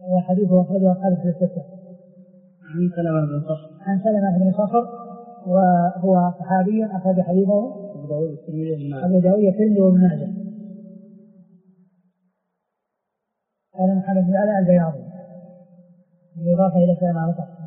وحديثه أخرجه أصحاب الستة. عن سلمة بن صخر وهو صحابي أخرج حديثه أبو داود الترمذي وابن ماجه. قال محمد بن علاء البياضي بالإضافة إلى سلمة بن صخر.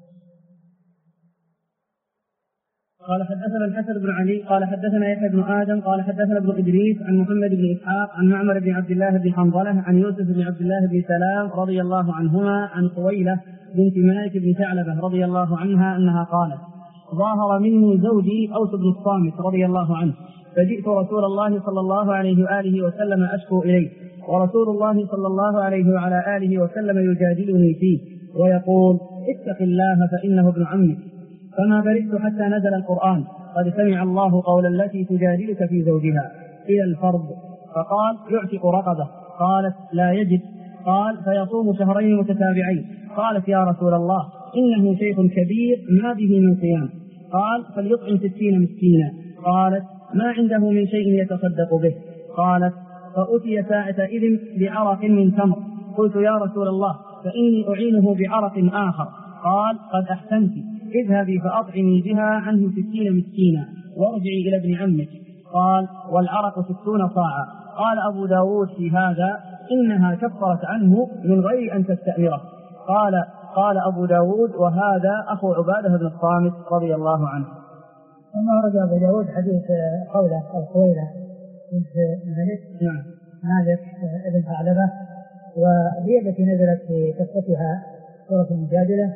قال حدثنا الحسن بن علي قال حدثنا يحيى بن آدم قال حدثنا ابن إدريس عن محمد بن إسحاق عن معمر بن عبد الله بن حنظلة عن يوسف بن عبد الله بن سلام رضي الله عنهما عن خويلة بنت مالك بن ثعلبة رضي الله عنها أنها قالت: ظاهر مني زوجي أوس بن الصامت رضي الله عنه، فجئت رسول الله صلى الله عليه وآله وسلم أشكو إليه، ورسول الله صلى الله عليه وعلى آله وسلم يجادلني فيه ويقول: اتق الله فإنه ابن عمك. فما برئت حتى نزل القرآن: قد سمع الله قول التي تجادلك في زوجها إلى الفرض. فقال: يعتق رقبة. قالت: لا يجد. قال: فيصوم شهرين متتابعين. قالت: يا رسول الله إنه شيخ كبير ما به من صيام. قال: فليطعم 60 مسكينا. قالت: ما عنده من شيء يتصدق به. قالت: فأتي ساعتئذ بعرق من تمر. قلت: يا رسول الله فإني أعينه بعرق آخر. قال: قد أحسنت، اذهبي فأطعمي بها عنه 60 مسكينا وارجعي إلى ابن عمك. قال: والعرق 60 صاعا. قال أبو داود في هذا: إنها كفرت عنه من غير أن تستأمره. قال أبو داود: وهذا أخو عبادة بن الصامت رضي الله عنه. ثم ورد أبو داود حديث قوله أو خويلة بنت مالك ابن ثعلبة، وهي التي نزلت في قصتها سورة المجادلة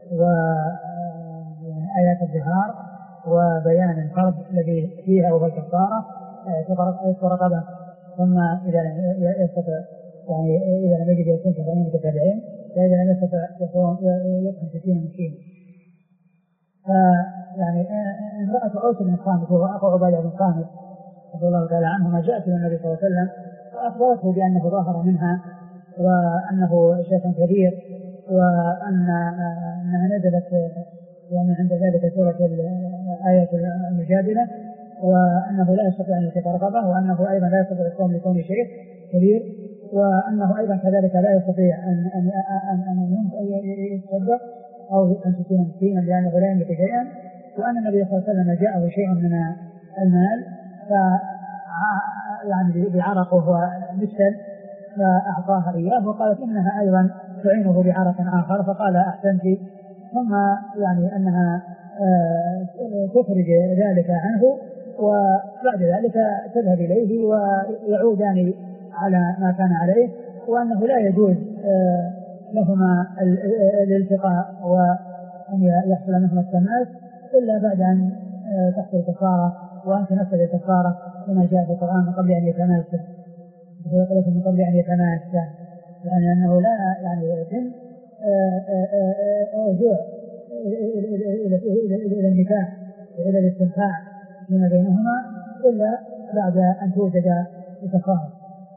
وآيات الظهار وبيان الفرض الذي فيها وهو الكفارة رقبة، ثم إذا لم يستطع يعني إذا لم يجد يكون شهرين متتابعين، فإذا لم يستطع يطعم 60 مسكين. يعني امرأة أوس بن الصامت وهو أخو عبادة بن الصامت رضي الله تعالى عنهما جاءت إلى النبي صلى الله عليه وسلم فأخبرته بأنه ظاهر منها وأنه شيخ كبير، وأنها نزلت يعني عند ذلك سورة آية المجادلة، وأنه لا يستطيع أن يعتق رقبة، وأنه أيضا لا يستطيع الصوم لكون شيخ كبير، وأنه أيضا كذلك لا يستطيع أن يتصدق أو أن تكون مسكينا لأنه لا يملك شيئا، وأن النبي صلى الله عليه وسلم جاءه شيء من المال يعني بعرق وهو مثل فأعطاها إياه، وقالت إنها أيضا تعينه بعرق آخر، فقال: أحسنت. ثم يعني أنها تخرج ذلك عنه، وبعد ذلك تذهب إليه ويعودان على ما كان عليه، وأنه لا يجوز لهما الالتقاء وأن يحصل منهما التماس إلا بعد أن تحصل الكفارة وأن تنفذ الكفارة كما جاء في القرآن من قبل أن يتماسا، من قبل أن يتماسا، يعني أنه لا يعني يتم رجوع إلى النكاح وإلى الاستمتاع فيما بينهما إلا بعد أن توجد الكفارة.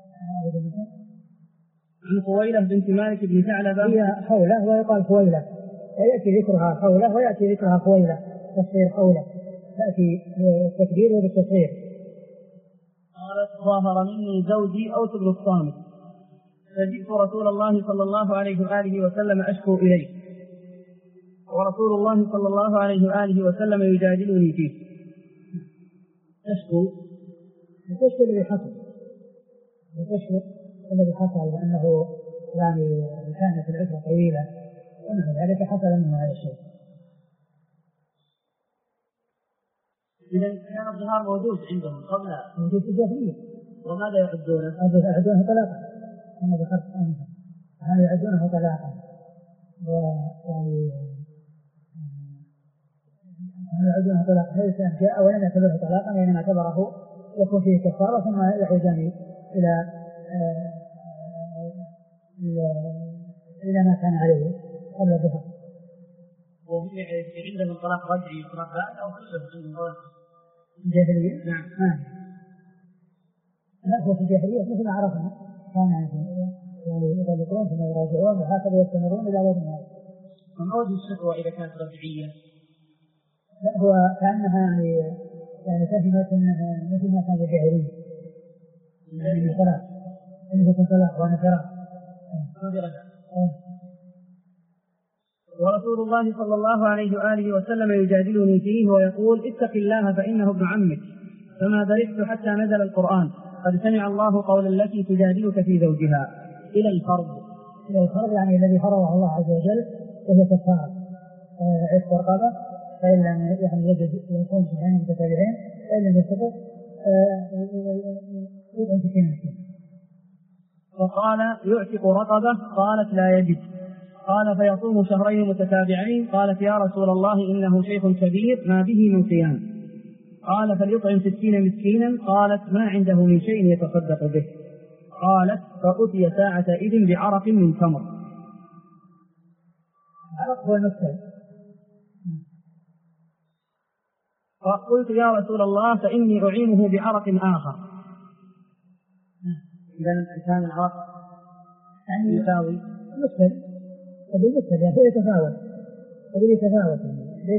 عن خويلة بنت مالك بن ثعلبة، هي خولة ويقال خويلة، ويأتي ذكرها خولة ويأتي ذكرها خويلة، تصغير خولة تأتي بالتكبير وبالتصغير. قالت: ظاهر مني زوجي أوس بن الصامت، فجئت رسول الله صلى الله عليه وآله وسلم أشكو إليه، ورسول الله صلى الله عليه وآله وسلم يجادلني فيه. تشكو الذي حصل لأنه يعني كانت العشرة طويلة ومع ذلك حصل منه هذا الشيء. إذا كان الظهار موجود عندهم قبل موجود في الجاهلية، وماذا يعدونه؟ يعدونه طلاقا، كما ذكرت أنفا، هذا يعدونه طلاقا، ويعني يعدونه طلاقا، ليس أن جاء ولم يعتبره طلاقا وإنما اعتبره يكون فيه كفارة ثم يعودان إلى ما كان عليه قبل الظهر. وهم عندهم طلاق رجعي طلاق بعد أو كله الجاهلية؟ نعم. لا، هو في الجاهلية مثل ما عرفنا كان يعني يطلقون ثم يراجعون وهكذا يستمرون إلى غير ذلك. وما وجه الشكوى إذا كانت رجعية؟ لا، هو كأنها يعني فهمت أنها مثل ما كان الجاهلية، يعني طلاق إن يكون طلاق وأنا فراق ورسول الله صلى الله عليه وآله وسلم يجادلني فيه ويقول اتق الله فإنه ابن عمك، فما درست حتى نزل القرآن قد سمع الله قول التي تجادلك في زوجها إلى الفرض. إلى الفرض يعني الذي فرضه الله عز وجل وهي كفارة عتق رقبة، فإن لم يعني يجد يكون شهرين متتابعين، فإن لم يستطع يطعم 60 مسكين. فقال يعتق رقبة؟ قالت لا يجد. قال فيصوم شهرين متتابعين؟ قالت يا رسول الله إنه شيخ كبير ما به من صيام. قال فليطعم 60 مسكينا؟ قالت ما عنده من شيء يتصدق به. قالت فأتي ساعة إذن بعرق من تمر. عرق هو المسكين. فقلت يا رسول الله فإني أعينه بعرق آخر. إذا الإنسان العرق يعني يساوي مسكين وبالمسكين يعني يتفاوت وباليتفاوت، ليس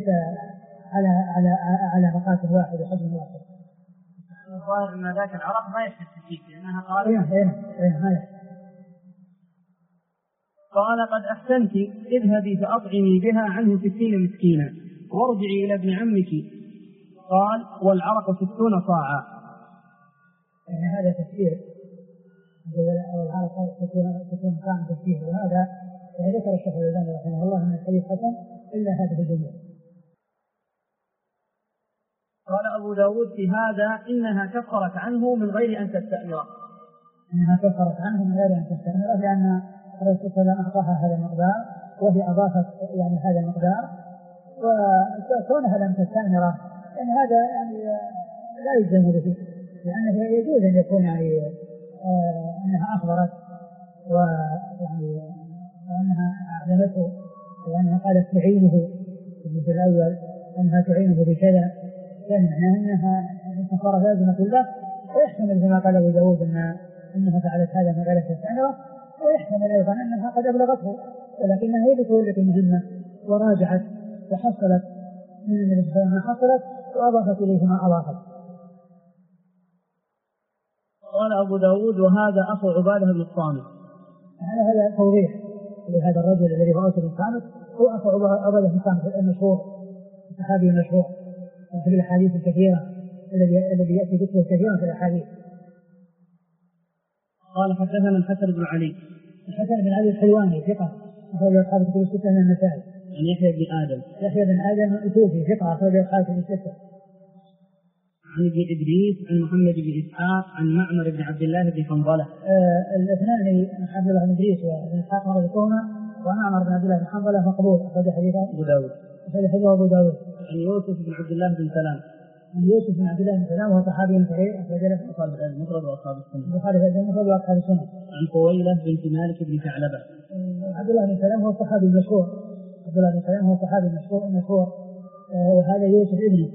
على مقاس واحد وحجم واحد. الظاهر أن ذاك العرق ما يحدث فيك لأنها قالت قال قد أحسنت اذهبي فأطعمي بها عنه 60 مسكينا وارجعي إلى ابن عمك. قال والعرق 60 صاعا. يعني هذا تفسير، والعرق 60 صاعا تفسير، وهذا ذكر الشيخ الألباني رحمه الله أن الحديث حسن إلا هذه الجملة. قال أبو داود في هذا إنها كفرت عنه من غير أن تستأمره. إنها كفرت عنه من غير أن تستأمره، لأن الرسول صلى الله عليه وسلم أعطاها هذا المقدار وهي أضافت يعني هذا المقدار، وكونها لم تستأمره يعني هذا يعني لا يلزم به، لأنه يجوز أن يكون يعني أنها أخبرت ويعني وأنها أعلمته وأنها قالت تعينه في الأول أنها تعينه بكذا، يعني معناه أنها كفارة لازمة له، ويحتمل كما قال أبو داود أنها فعلت هذا من غير تستأمره، ويحتمل أيضا أنها قد أبلغته ولكنها هي بتولد المهمة وراجعت وحصلت من النبي صلى الله عليه وسلم ما حصلت وأضافت إليه ما أضافت. قال أبو داود وهذا أخو عبادة بن الصامت. هذا توضيح لهذا الرجل الذي هو أخو بن الصامت، هو أخو عبادة بن الصامت المشهور الصحابي المشهور في الأحاديث الكثيرة الذي يأتي ذكره كثيرا في الأحاديث. قال حدثنا الحسن بن علي. الحسن بن علي الحلواني ثقة أخرج أصحاب الكتب الستة من النسائي. عن يحيى بن آدم. يحيى بن آدم الأتوبي ثقة أخرج أصحاب الكتب الستة. عن ابن إدريس عن محمد بن إسحاق عن معمر بن عبد الله بن حنظلة. الاثنان عبد الله بن إدريس وابن إسحاق مرضكوهما، ومعمر بن عبد الله بن حنظلة مقبول أخرج حديثه أبو داود. أبو داود. عن يوسف بن عبد الله بن سلام. عن يوسف بن عبد الله بن سلام وهو صحابي صحيح أخرج له أصحاب المفرد وأصحاب السنة. البخاري في المفرد وأصحاب السنة. عن قويلة بنت مالك بن ثعلبة. عبد الله بن سلام هو الصحابي المشهور. عبد الله بن سلام هو الصحابي المشهور وهذا يوسف ابنه.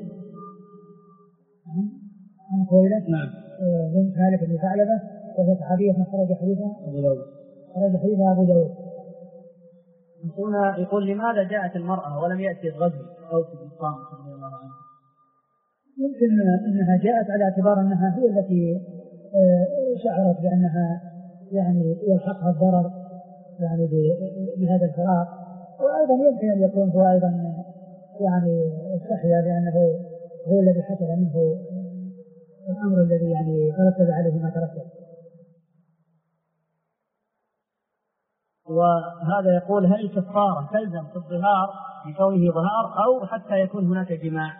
عن قويلة نعم. بنت مالك بن ثعلبة وهي صحابية خرج حديثها أبو داود. خرج حديثها أبو داود. هنا يقول لماذا جاءت المرأة ولم يأتي الرجل أو في الصامت رضي الله عنه؟ يمكن أنها جاءت على اعتبار أنها هي التي شعرت بأنها يعني يلحقها الضرر يعني بهذا الفراق، وأيضا يمكن أن يكون هو أيضا يعني استحيا لأنه هو الذي حصل منه الأمر الذي يعني ترتب عليه ما ترتب. وهذا يقول هل الكفارة تلزم في الظهار بكونه ظهار أو حتى يكون هناك جماع؟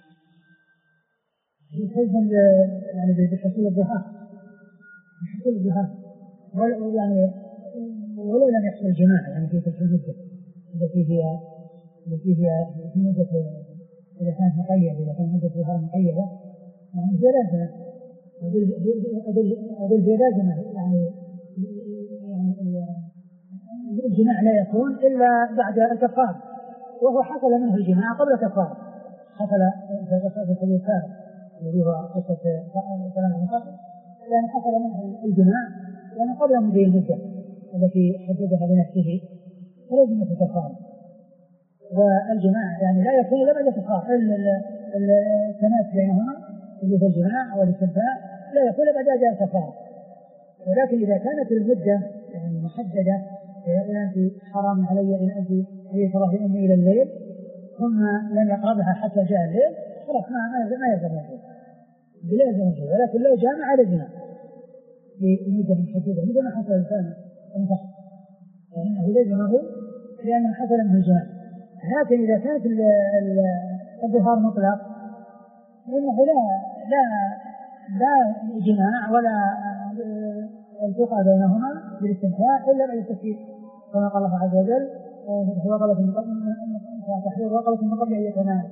تلزم يعني بحصول الظهار، بحصول الظهار يعني ولو لم يحصل الجماع يعني في تلك المدة التي هي في مدة إذا كانت مقيدة، إذا كانت مدة ظهار مقيدة يعني جلازمة أقول جلازمة يعني الجماع لا يكون إلا بعد الكفارة، وهو حصل منه الجماع قبل الكفارة، حصل في الحديث الذي هو قصة كلام المصطفى لأن حصل منه الجماع لأن قبل مضي المدة التي حددها بنفسه فلازم الكفارة، والجماع يعني لا يكون إلا بعد الكفارة، التماس بينهما اللي هو الجماع والاستمتاع لا يكون إلا بعد أداء الكفارة. ولكن إذا كانت المدة يعني محددة إذا أنت حرام علي إن أنت تروحي أمي إلى الليل ثم لم يقربها حتى جاء الليل خلاص ما يلزم شيء بلا يلزم شيء، ولكن لو جامع لزمه بمدة محدودة مثل ما حصل الإنسان انفصل فإنه لزمه لأنه حصل منه الجماع. لكن إذا كانت الظهار مطلق فإنه لا جماع ولا التقى بينهما بالاستمتاع إلا بعد التفكير كما قال الله عز وجل تحرير رقبة من قبل أن يتنام.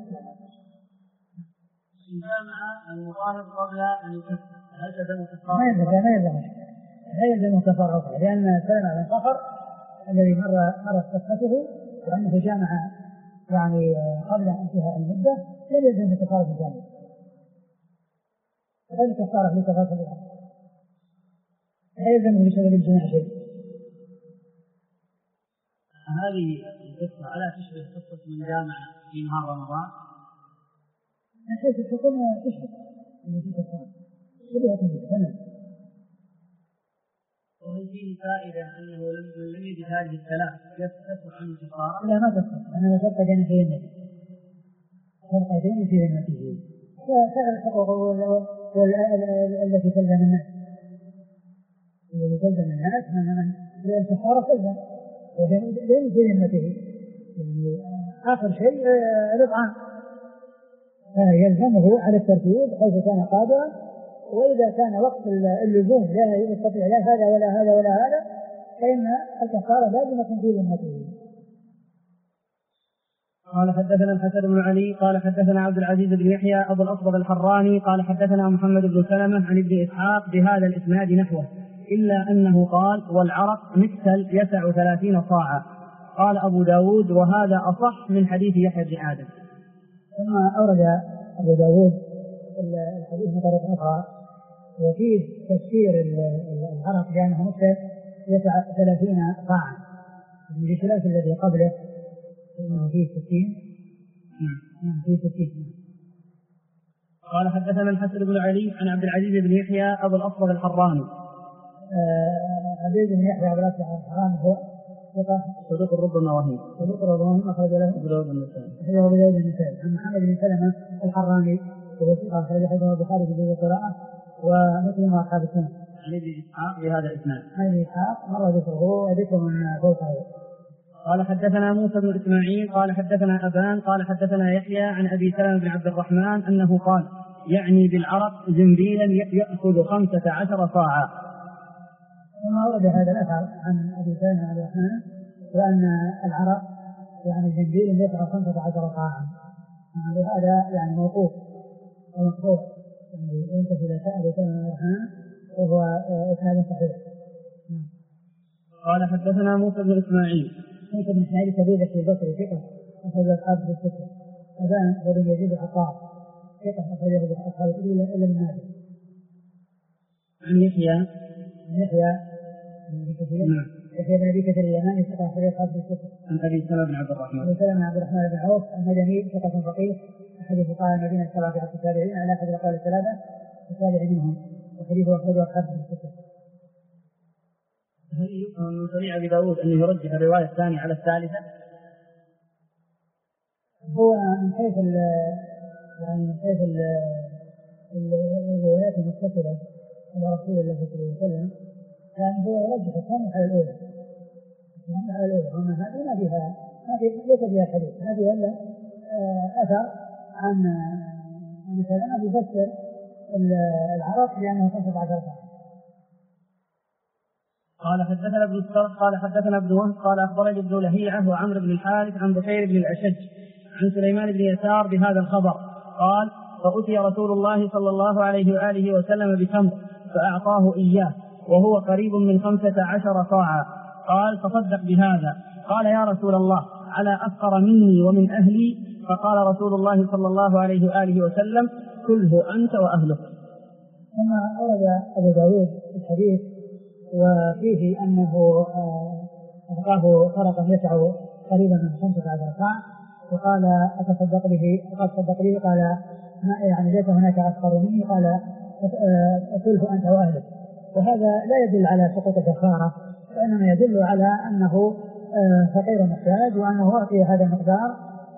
جامع المطالب قبل أن يكفر هل تلزم كفارة؟ لا يلزم كفارة لأن سلمة بن صخر الذي مرت قصته وأنه جامع يعني قبل انتهاء المدة لم يلزم كفارة الجامع. هذه كفارة لكفارة الجامع لا يلزم بسبب الجماع شيء. هذه القصة ألا تشبه قصة من جامع في نهار رمضان؟ من حيث الحكم تشبه في كفارة شبهة تمام. وهل فيه فائدة أنه لم يجد هذه الثلاث يفتح عنه كفارة؟ لا ما تفتح، أنا فرق جانبين فرقتين في ذمته فسأل الحقوق التي تلزم الناس الذي تلزم الناس من الكفارة تلزم ولم في ذمته يعني آخر شيء الإطعام يلزمه على الترتيب حيث كان قادرا، وإذا كان وقت اللزوم لا يستطيع لا هذا ولا هذا ولا هذا فإن الكفارة لازمة في ذمته. قال حدثنا الحسن بن علي قال حدثنا عبد العزيز بن يحيى أبو الأصبغ الحراني قال حدثنا محمد بن سلمة عن ابن إسحاق بهذا الإسناد نحوه إلا أنه قال والعرق مكتل يسع 30 صاعا. قال أبو داود وهذا أصح من حديث يحيى بن آدم. ثم أورد أبو داود الحديث من طريق أخرى وفيه تفسير العرق لأنه مكتل يسع 30 صاعا بخلاف الذي قبله إنه فيه 60 فيه 60. قال حدثنا الحسن بن علي عن عبد العزيز بن يحيى أبو الأصبغ الحراني. عبد بن يحيى أبو الأصبغ الحراني هو صدوق ربما وهم أخرج له أبو داود النسائي عن محمد بن سلمة الحراني وهو ثقة أخرج حديثه البخاري في جزء القراءة ومسلم وأصحاب السنة. عن ابن إسحاق بهذا الإسناد. عن ابن إسحاق مر ذكره وذكر من فوقه. قال حدثنا موسى بن إسماعيل قال حدثنا أبان قال حدثنا يحيى عن أبي سلمة بن عبد الرحمن أنه قال يعني بالعرق زنبيلا يأخذ 15 صاعا. ثم ورد هذا الأثر عن أبي سلمة بن عبد الرحمن وأن العرق يعني زنبيل يسع 15 صاعا. هذا يعني موقوف ومقطوع يعني ينتهي إلى أبي سلمة بن عبد الرحمن وهو إسناد صحيح. قال حدثنا موسى بن إسماعيل موسى بن إسماعيل كبير في البصري ثقة أخرج أصحاب الستة. أبان بن يزيد العطار ثقة أخرجه أصحاب الستة إلا من هذا. عن يحيى يحيى بن أبي كثير اليماني ثقة أخرج أصحاب الستة. عن أبي سلمة بن عبد الرحمن. أبي سلمة بن عبد الرحمن بن عوف المدني ثقة فقيه أحد فقهاء المدينة السبعة التابعين على أحد الأقوال الثلاثة التابع منهم وحديثه أخرجه أصحاب الستة. هل يفهم من صنيع أبي داود أنه يرجح الرواية الثانية على الثالثة؟ هو من حيث الروايات المتصلة على رسول الله صلى الله عليه وسلم كان هو يرجح الثانية على الأولى وأن هذه ما ليس فيها حديث ما فيها إلا أثر عن مثلا يفسر العرق لأنه 15 صاعا. قال حدثنا ابن السرح قال حدثنا ابن وهب قال أخبرني ابن لهيعة وعمرو بن الحارث عن بكير بن الأشج عن سليمان بن يسار بهذا الخبر قال فأتي رسول الله صلى الله عليه وآله وسلم بتمر فأعطاه إياه وهو قريب من 15 صاعا. قال تصدق بهذا. قال يا رسول الله على أفقر مني ومن أهلي؟ فقال رسول الله صلى الله عليه وآله وسلم كله أنت وأهلك. ثم أورد أبو داود الحديث وفيه أنه أعطاه فرقا يسع قريبا من 15 صاع وقال أتصدق به؟ قال تصدق به. قال يعني ليس هناك أفقر مني. قال كله أنت وأهلك. وهذا لا يدل على سقوط الكفارة وإنما يدل على أنه فقير محتاج وأنه أعطي هذا المقدار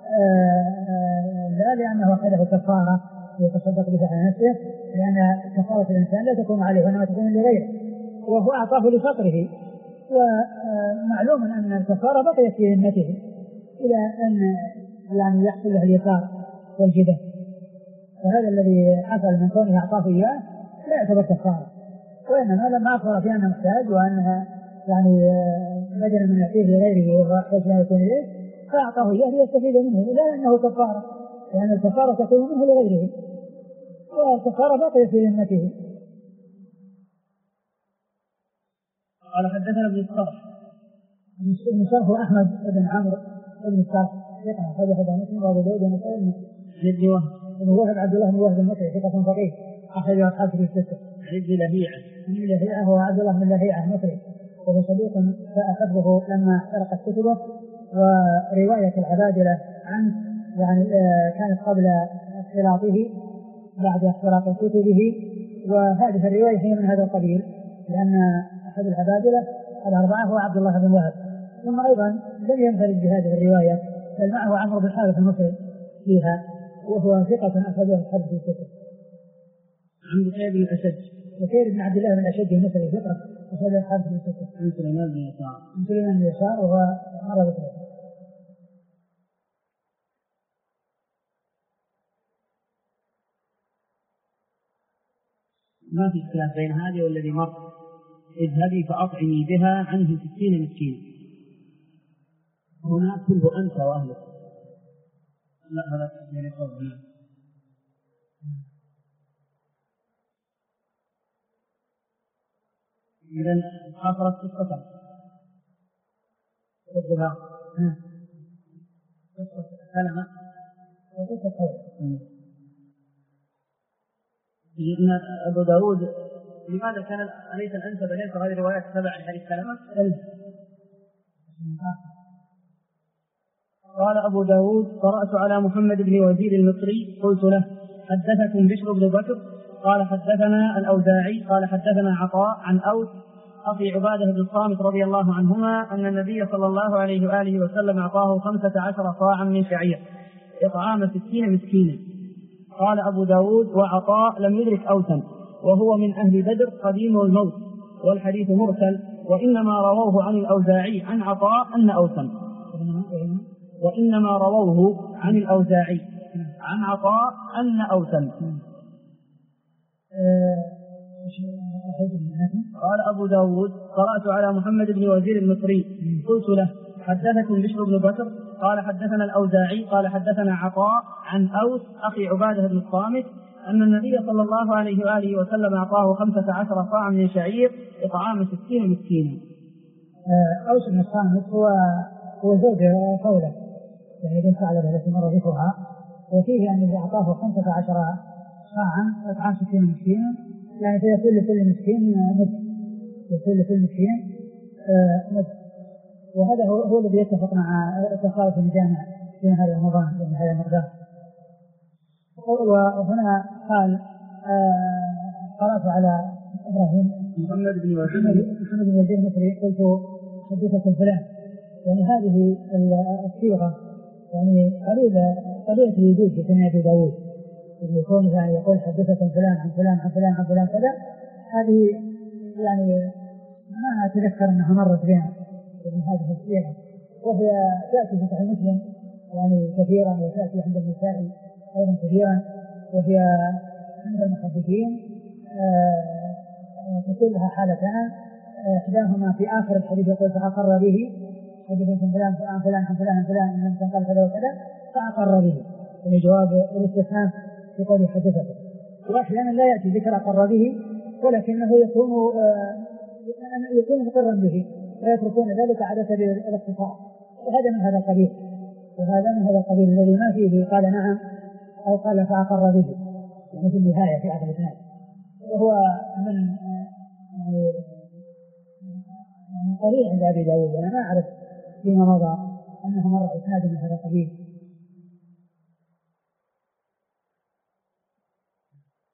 لا لأنه أخذه كفارة يتصدق بها على نفسه، لأن كفارة الإنسان لا تكون عليه وإنما تكون لغيره، وهو أعطاه لفقره، ومعلوم أن الكفارة بقيت في ذمته إلى أن يعني يحصل له اليسار والجدة، وهذا الذي حصل من كونه أعطاه إياه لا يعتبر كفارة، وإنما لما أخبر في أنه محتاج وأنها يعني بدلا من يعطيه لغيره وهو يحتاج لا يكون إليه فأعطاه إياه ليستفيد منه، لا أنه كفارة، لأن الكفارة تكون منه لغيره والكفارة بقيت في ذمته. قال حدثنا ابن الصرح. ابن الصرح هو أحمد بن عمرو بن الصرح ثقة أخرج حديث مسلم وأبو داود ونسائي. ابن وهب عبد الله بن وهب المصري ثقة فقيه أخرج أصحاب في الستة. ابن لهيعة هو عبد الله بن لهيعة المصري وهو صدوق فأخذه لما احترقت كتبه، ورواية العبادلة عنه يعني كانت قبل اختلاطه بعد اختلاط كتبه، وهذه الرواية هي من هذا القبيل، لأن أحد العبادلة الأربعة هو عبد الله بن وهب، ثم أيضا لم ينفرد بهذه الرواية بل معه عمرو بن حارث المصري فيها وهو ثقة أخرجه أصحاب في الكتب. عن بكير بن الأشج. بكير بن عبد الله بن الأشج المصري ثقة أخرجه أصحاب في الكتب. عن سليمان بن يسار. عن سليمان بن يسار وهو مر بكير. ما في اختلاف بين هذه والذي مر. اذهبي فأطعمي بها عنه 60 مسكين. هنا كله أنت وأهلك. لا هذا يعني قول. إذن حصلت قصة الظهار قصة سلمة وقصة قول. لأن أبو داود لماذا كان أليس الأنسب ليس هذه روايات تبع لحديث سلمة؟ قال أبو داود قرأت على محمد بن وزير المصري قلت له حدثكم بشر بن بكر قال حدثنا الأوزاعي قال حدثنا عطاء عن أوس أخي عبادة بن الصامت رضي الله عنهما أن النبي صلى الله عليه وآله وسلم أعطاه 15 صاعا من شعير إطعام 60 مسكينا. قال أبو داود وعطاء لم يدرك أوسا وهو من أهل بدر قديم الموت والحديث مرسل، وإنما رووه عن الأوزاعي عن عطاء أن أوسا وإنما رووه عن الأوزاعي عن عطاء أن أوسا. قال أبو داود قرأت على محمد بن وزير المصري قلت له حدثكم بشر بن بكر قال حدثنا الأوزاعي قال حدثنا عطاء عن أوس أخي عبادة بن الصامت أن النبي صلى الله عليه وآله وسلم أعطاه 15 صاعا من شعير إطعام 60 مسكينا. أوس بن الصامت هو زوج قوله يعني بن ثعلبة التي مر ذكرها، وفيه أن أعطاه 15 صاعا إطعام 60 مسكينا، يعني فيكون لكل مسكين مد، يكون لكل مسكين مد، وهذا هو الذي يتفق مع تفاوت الجامع في هذا رمضان بين هذا المقدار. وهنا قال قرأت على إبراهيم محمد بن وزير المصري قلت حدثكم فلان، يعني هذه الصيغة يعني قليلة الوجود في سنة أبي داود، يكون يعني يقول حدثكم فلان عن فلان عن فلان عن فلان كذا، هذه يعني ما أتذكر أنها مرت بها يعني هذه الصيغة، وهي تأتي في صحيح مسلم يعني كثيرا وتأتي عند النساء أيضا كثيرا، وهي عند المحدثين تكون لها حالتان، إحداهما في آخر الحديث يقول فأقر به حدثكم فلان عن فلان عن فلان عن فلان أن قال كذا وكذا فأقر به، يعني جواب الاستفهام في قول حدثكم. وأحيانا لا يأتي ذكر أقر به ولكنه يكون مقرا به ويتركون ذلك على سبيل الاختصار، وهذا من هذا القبيل، الذي ما فيه قال نعم أو قال فأقر به يعني في النهاية في آخر الإسناد، وهو من قليل عند أبي داود. أنا ما أعرف فيما مضى أنه مر إسناد من هذا القبيل.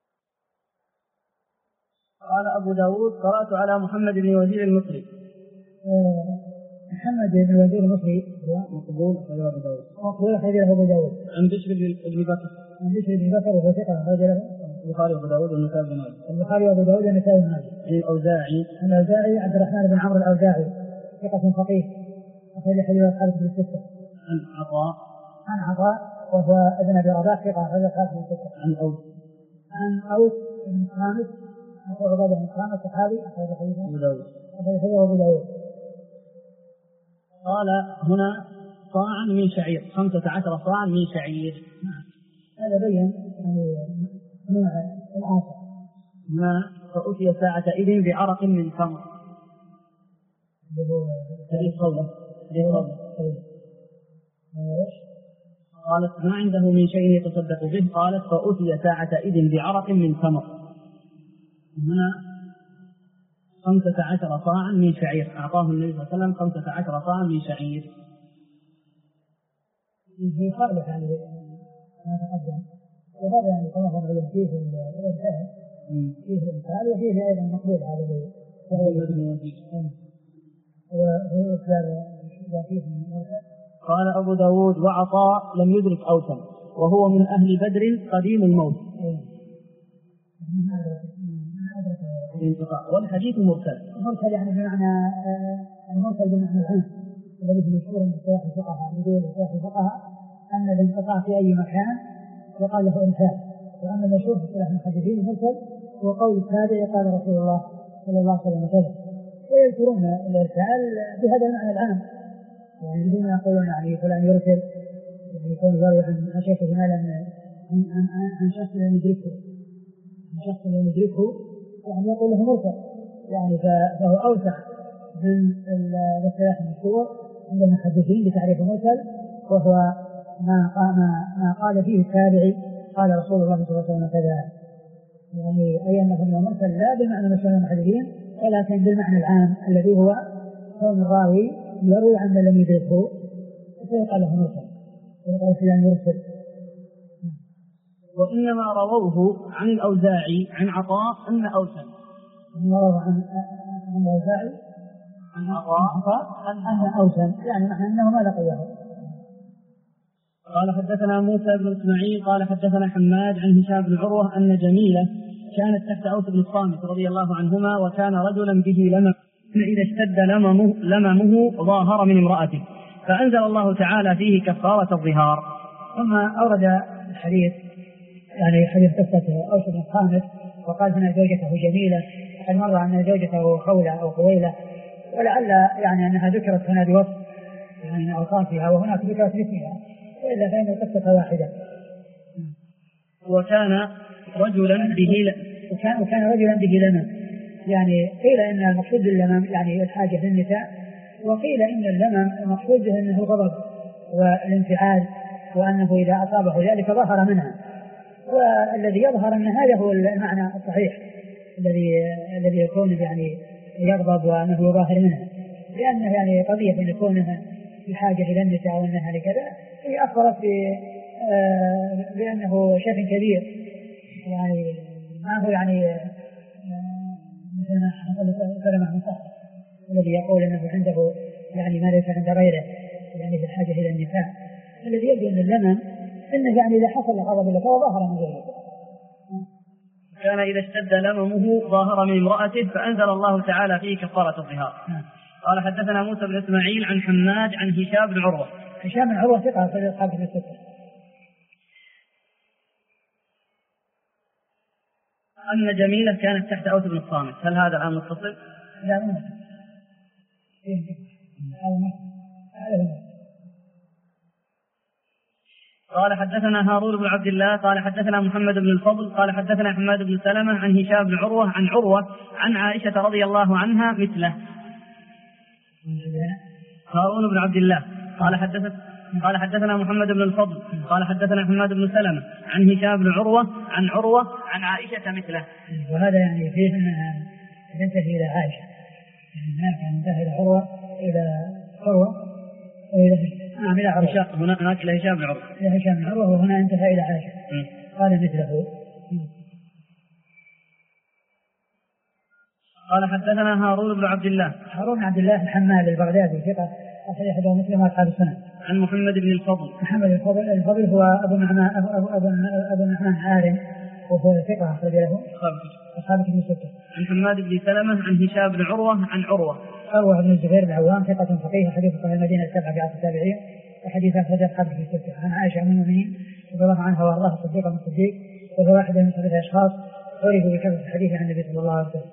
قال أبو داود قرأت على محمد بن وزير المصري محمد بن الوزير المصري مقبول أخرجه أبو داود. مقبول أخرجه أبو داود. عن بشر بن بكر. عن بشر بن بكر وهو ثقة أخرجه البخاري وأبو داود والنسائي بن ماجه. البخاري وأبو داود والنسائي بن ماجه. عن الأوزاعي. عن الأوزاعي عبد الرحمن بن عمرو الأوزاعي ثقة فقيه أخرج حديث أصحاب الكتب الستة. عن عطاء. عن عطاء وهو ابن أبي رباح ثقة أخرج أصحاب الكتب الستة. عن أوس. عن أوس بن خامس أبو عبادة بن خامس صحابي أخرج حديثه أبو داود. أخرج حديثه أبو داود. قال هنا صاعا من شعير 15 صاعا من شعير. هذا بين يعني نوع الآخر. ما فأتي ساعة إذن بعرق من تمر. حديث قوله. قالت ما عنده من شيء يتصدق به. قالت فأتي ساعة إذن بعرق من تمر. هنا 15 صاعا من شعير أعطاه النبي صلى الله عليه وسلم 15 صاعا من شعير. في فرق يعني ما تقدم وهذا يعني كما هو معلوم فيه الإرسال فيه الإرسال وفيه أيضا مقبول على وهو فيه قال أبو داود وعطاء لم يدرك أوسا وهو من أهل بدر قديم الموت. والحديث مرسل يعني بمعنى المرسل بمعنى العام الذي هو مشهور من اصطلاح الفقهاء. يقول اصطلاح الفقهاء أن الانقطاع في أي مكان يقال له إرسال. وأما المشهور في اصطلاح المحدثين المرسل هو قول التابع قال رسول الله صلى الله عليه وسلم كذا. ويذكرون الإرسال بهذا المعنى العام يعني بدون أن يقولون يعني فلان يرسل يكون يروي عن شيخ مالا عن شخص لم يدركه يعني يقول له مرسل يعني فهو أوسع من الاصطلاح المشهور عند المحدثين بتعريف المرسل وهو ما قال فيه التابعي قال رسول الله صلى الله عليه وسلم كذا يعني أي أنه من المرسل لا بالمعنى المشهور المحدثين ولكن بالمعنى العام الذي هو كون الراوي يروي عن من لم يدركه فيقال له مرسل ويقال فلان يرسل. وإنما رووه عن الأوزاعي عن عطاء أن أوسا رواه عن الأوزاعي عن عطاء أن أوسا يعني معنى أنه ما لقيه. قال حدثنا موسى بن إسماعيل قال حدثنا حماد عن هشام بن عروة أن جميلة كانت تحت أوس بن الصامت رضي الله عنهما وكان رجلا به لمم إذا اشتد لممه ظاهر من امرأته فأنزل الله تعالى فيه كفارة الظهار. ثم أورد الحديث يعني حديث قصة أوس بن الصامت وقال هنا زوجته جميلة وقد مر أن زوجته خولة أو خويلة ولعل يعني أنها ذكرت هنا بوصف من أوصافها وهناك ذكرت باسمها وإلا فإن القصة واحدة. وكان رجلا به لمم يعني قيل إن المقصود باللمم يعني الحاجة للنساء وقيل إن اللمم المقصود به أنه الغضب والانفعال وأنه إذا أصابه ذلك ظهر منها والذي يظهر أن هذا هو المعنى الصحيح الذي يكون يعني يغضب وأنه يظاهر منها لأنه يعني قضية أن يكونها في حاجة إلى النساء وأنها لكذا هي أخبرت بأنه شيخ كبير يعني ما هو يعني مثل ما حصل سلمة بن صخر الذي يقول أنه عنده يعني ما ليس عند غيره يعني في الحاجة إلى النساء. الذي يبدو أن اللمم إنه يعني إذا حصل غضب لك وظهر من ذلك كان إذا اشتد لممه ظاهر من امرأته فأنزل الله تعالى فيه كفارة الظهار. قال حدثنا موسى بن إسماعيل عن حماد عن هشام بن عروة. هشام بن عروة ثقة في أصحاب الستة. أن جميلة كانت تحت أوس بن الصامت. هل هذا الآن متصل؟ لا مو قال حدثنا هارون بن عبد الله قال حدثنا محمد بن الفضل قال حدثنا حماد بن سلمة عن هشام بن عروة عن عروة عن عائشة رضي الله عنها مثله. هارون بن عبد الله قال حدثنا محمد بن الفضل قال حدثنا حماد بن سلمة عن هشام بن عروة عن عائشة مثله. وهذا يعني فيه أنها تنتهي إلى عائشة يعني انتهى إلى عروة إلى إلى عائشة هناك إلى هشام بن عروة وهنا انتهى إلى عائشة قال مثله. قال حدثنا هارون بن عبد الله. هارون بن عبد الله الحمال البغدادي ثقة أخرج حديثه مسلم وأصحاب السنن. عن محمد بن الفضل. محمد الفضل هو أبو النعمان عارم وهو ثقة أخرج له أصحاب كتب الستة. عن حماد بن سلمة عن هشام بن عروة عن عروة بن الزبير بن عوام ثقة فقيه حديث صحيح المدينة السبعة في عصر التابعين وحديث أخرج أصحاب كتب الستة. عن عائشة أم المؤمنين رضي الله عنها وأرضاها الصديقة من الصديق وهو واحد من ثلاثة أشخاص عرفوا بكثرة الحديث عن النبي صلى الله عليه وسلم.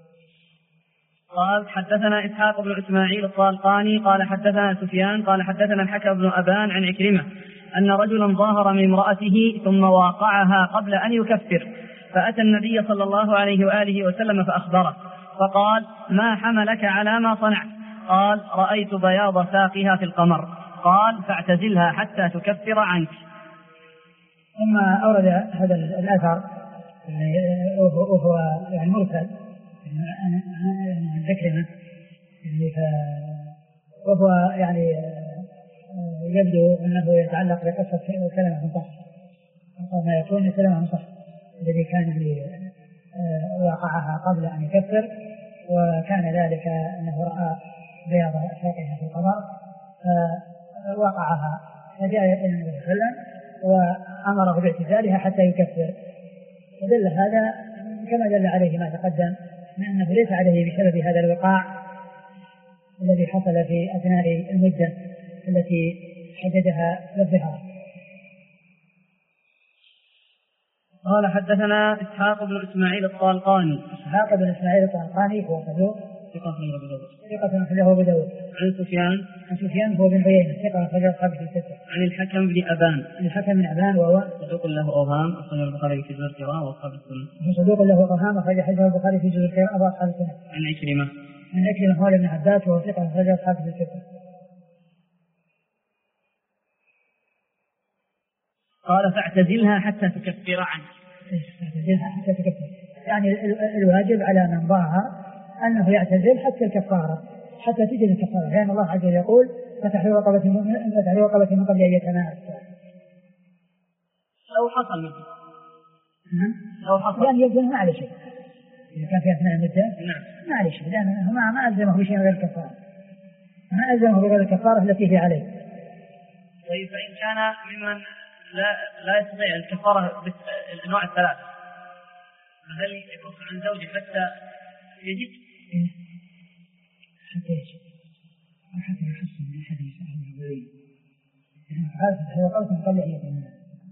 قال حدثنا إسحاق بن إسماعيل الطالقاني قال حدثنا سفيان قال حدثنا الحكم بن أبان عن عكرمة أن رجلا ظاهر من امرأته ثم واقعها قبل أن يكفر فأتى النبي صلى الله عليه وآله وسلم فأخبره فقال ما حملك على ما صنعت؟ قال رأيت بياض ساقها في القمر. قال فاعتزلها حتى تكفر عنك. ثم أورد هذا الأثر وهو يعني مرسل عكرمة وهو يعني يبدو أنه يتعلق بقصة سلمة بن صخر ما يكون سلمة بن صخر الذي كان وقعها قبل أن يكفر وكان ذلك أنه رأى بياض ساقها في القمر فوقعها فجاء إلى النبي صلى الله عليه وسلم وأمره باعتزالها حتى يكفر. ودل هذا كما دل عليه ما تقدم من أنه ليس عليه بسبب هذا الوقاع الذي حصل في أثناء المدة التي حددها للظهار. قال حدثنا إسحاق بن إسماعيل الطالقاني. إسحاق بن إسماعيل الطالقاني هو صدوق ثقة أخرجه أبو داود. عن سفيان هو بن عيينة ثقة أخرجه أصحاب الستة. عن الحكم بن أبان وهو صدوق له أوهام أخرجه البخاري في جزء القراءة وأصحاب السنة. صدوق له أوهام أخرج حديثه البخاري في جزء القراءة وأصحاب السنة. عن عكرمة هو ابن عباس وهو ثقة أخرجه أصحاب الستة. قال فاعتزلها حتى تكفر عنك. يعني الواجب على من ظاهر أنه يعتزل حتى الكفارة حتى تجد الكفارة لأن الله عز وجل يقول فتحرير رقبة من قبل أن يتماس. لو حصل يعني يبدو ما عليه شيء إذا كان في أثناء المدة ما عليه شيء لأنه ما ألزمه بشيء غير الكفارة ما ألزمه بغير الكفارة التي هي عليه. طيب فإن كان ممن لا يستطيع الكفارة بالأنواع الثلاث هل يكف عن زوجه حتى يجد؟ حتى يجد حتى يحسن من أحد يسأل الغوين هذا هو قوة قبل أن يتمنى.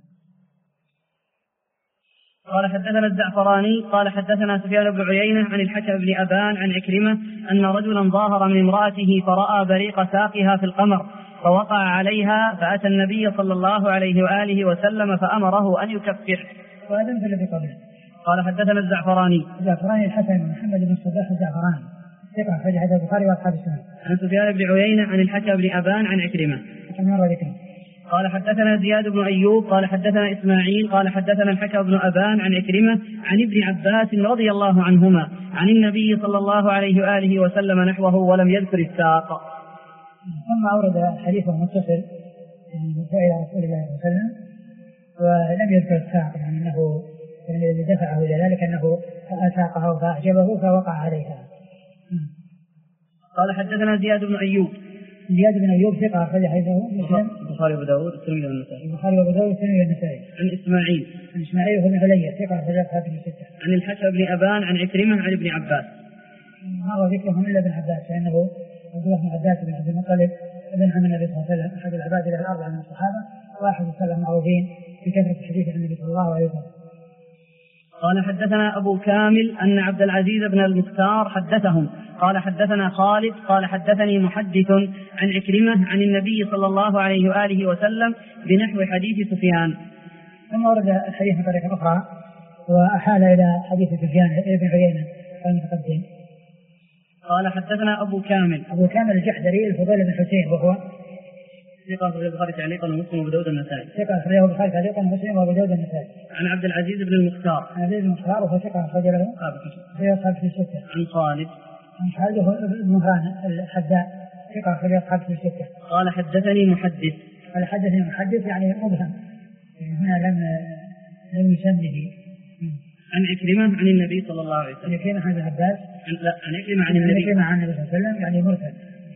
قال حدثنا الزعفراني قال حدثنا سفيان بن عيينة عن الحكم بن أبان عن عكرمة أن رجلا ظاهر من امرأته فرأى بريق ساقها في القمر فوقع عليها فأتى النبي صلى الله عليه وآله وسلم فأمره أن يكفر. وهذا مثل الذي قبله. قال حدثنا الزعفراني الحسن بن محمد بن الصباح الزعفراني ثقة أخرج حديث البخاري وأصحاب السنن. عن سفيان بن عيينة عن الحكم بن أبان عن عكرمة. قال حدثنا زياد بن أيوب قال حدثنا إسماعيل قال حدثنا الحكم بن أبان عن عكرمة عن ابن عباس رضي الله عنهما عن النبي صلى الله عليه وآله وسلم نحوه ولم يذكر الساق. ثم أورد الحديث المتصل إلى رسول الله صلى الله عليه وسلم ولم يذكر الساق يعني أنه الذي دفعه إلى ذلك أنه ساقه فأعجبه فوقع عليها. قال حدثنا زياد بن أيوب ثقة أخرج حديثه البخاري وأبو داود والترمذي والنسائي. عن إسماعيل بن علي ثقة أخرج حديثه الستة. عن الحكم بن أبان عن عكرمة عن ابن عباس. هذا ذكرهم إلا ابن عباس لأنه عبد الله بن عباس بن عبد المطلب ابن عم النبي صلى الله عليه وسلم أحد العباد له الأربعة من الصحابة واحد السبع معروفين بكثرة الحديث عن النبي صلى الله عليه وسلم. قال حدثنا أبو كامل أن عبد العزيز بن المختار حدثهم قال حدثنا خالد قال حدثني محدث عن عكرمة عن النبي صلى الله عليه وآله وسلم بنحو حديث سفيان. ثم ورد الحديث بطريقة أخرى وأحال إلى حديث سفيان ابن عيينة المتقدم. قال حدثنا أبو كامل الجحدري الفضيل بن حسين وهو ثقة أخرجه البخاري تعليقا ومسلم وأبو داود النسائي. عن عبد العزيز بن المختار وهو ثقة أخرج له أصحاب في الستة. عن خالد بن مهران الحداء ثقة أخرج أصحاب في الستة. قال حدثني محدث يعني مبهم هنا لم يسمه. عن عكرمة عن النبي صلى الله عليه وسلم. عكرمة عن عباس عن عكرمة عن النبي عن النبي صلى الله عليه وسلم يعني مرسل.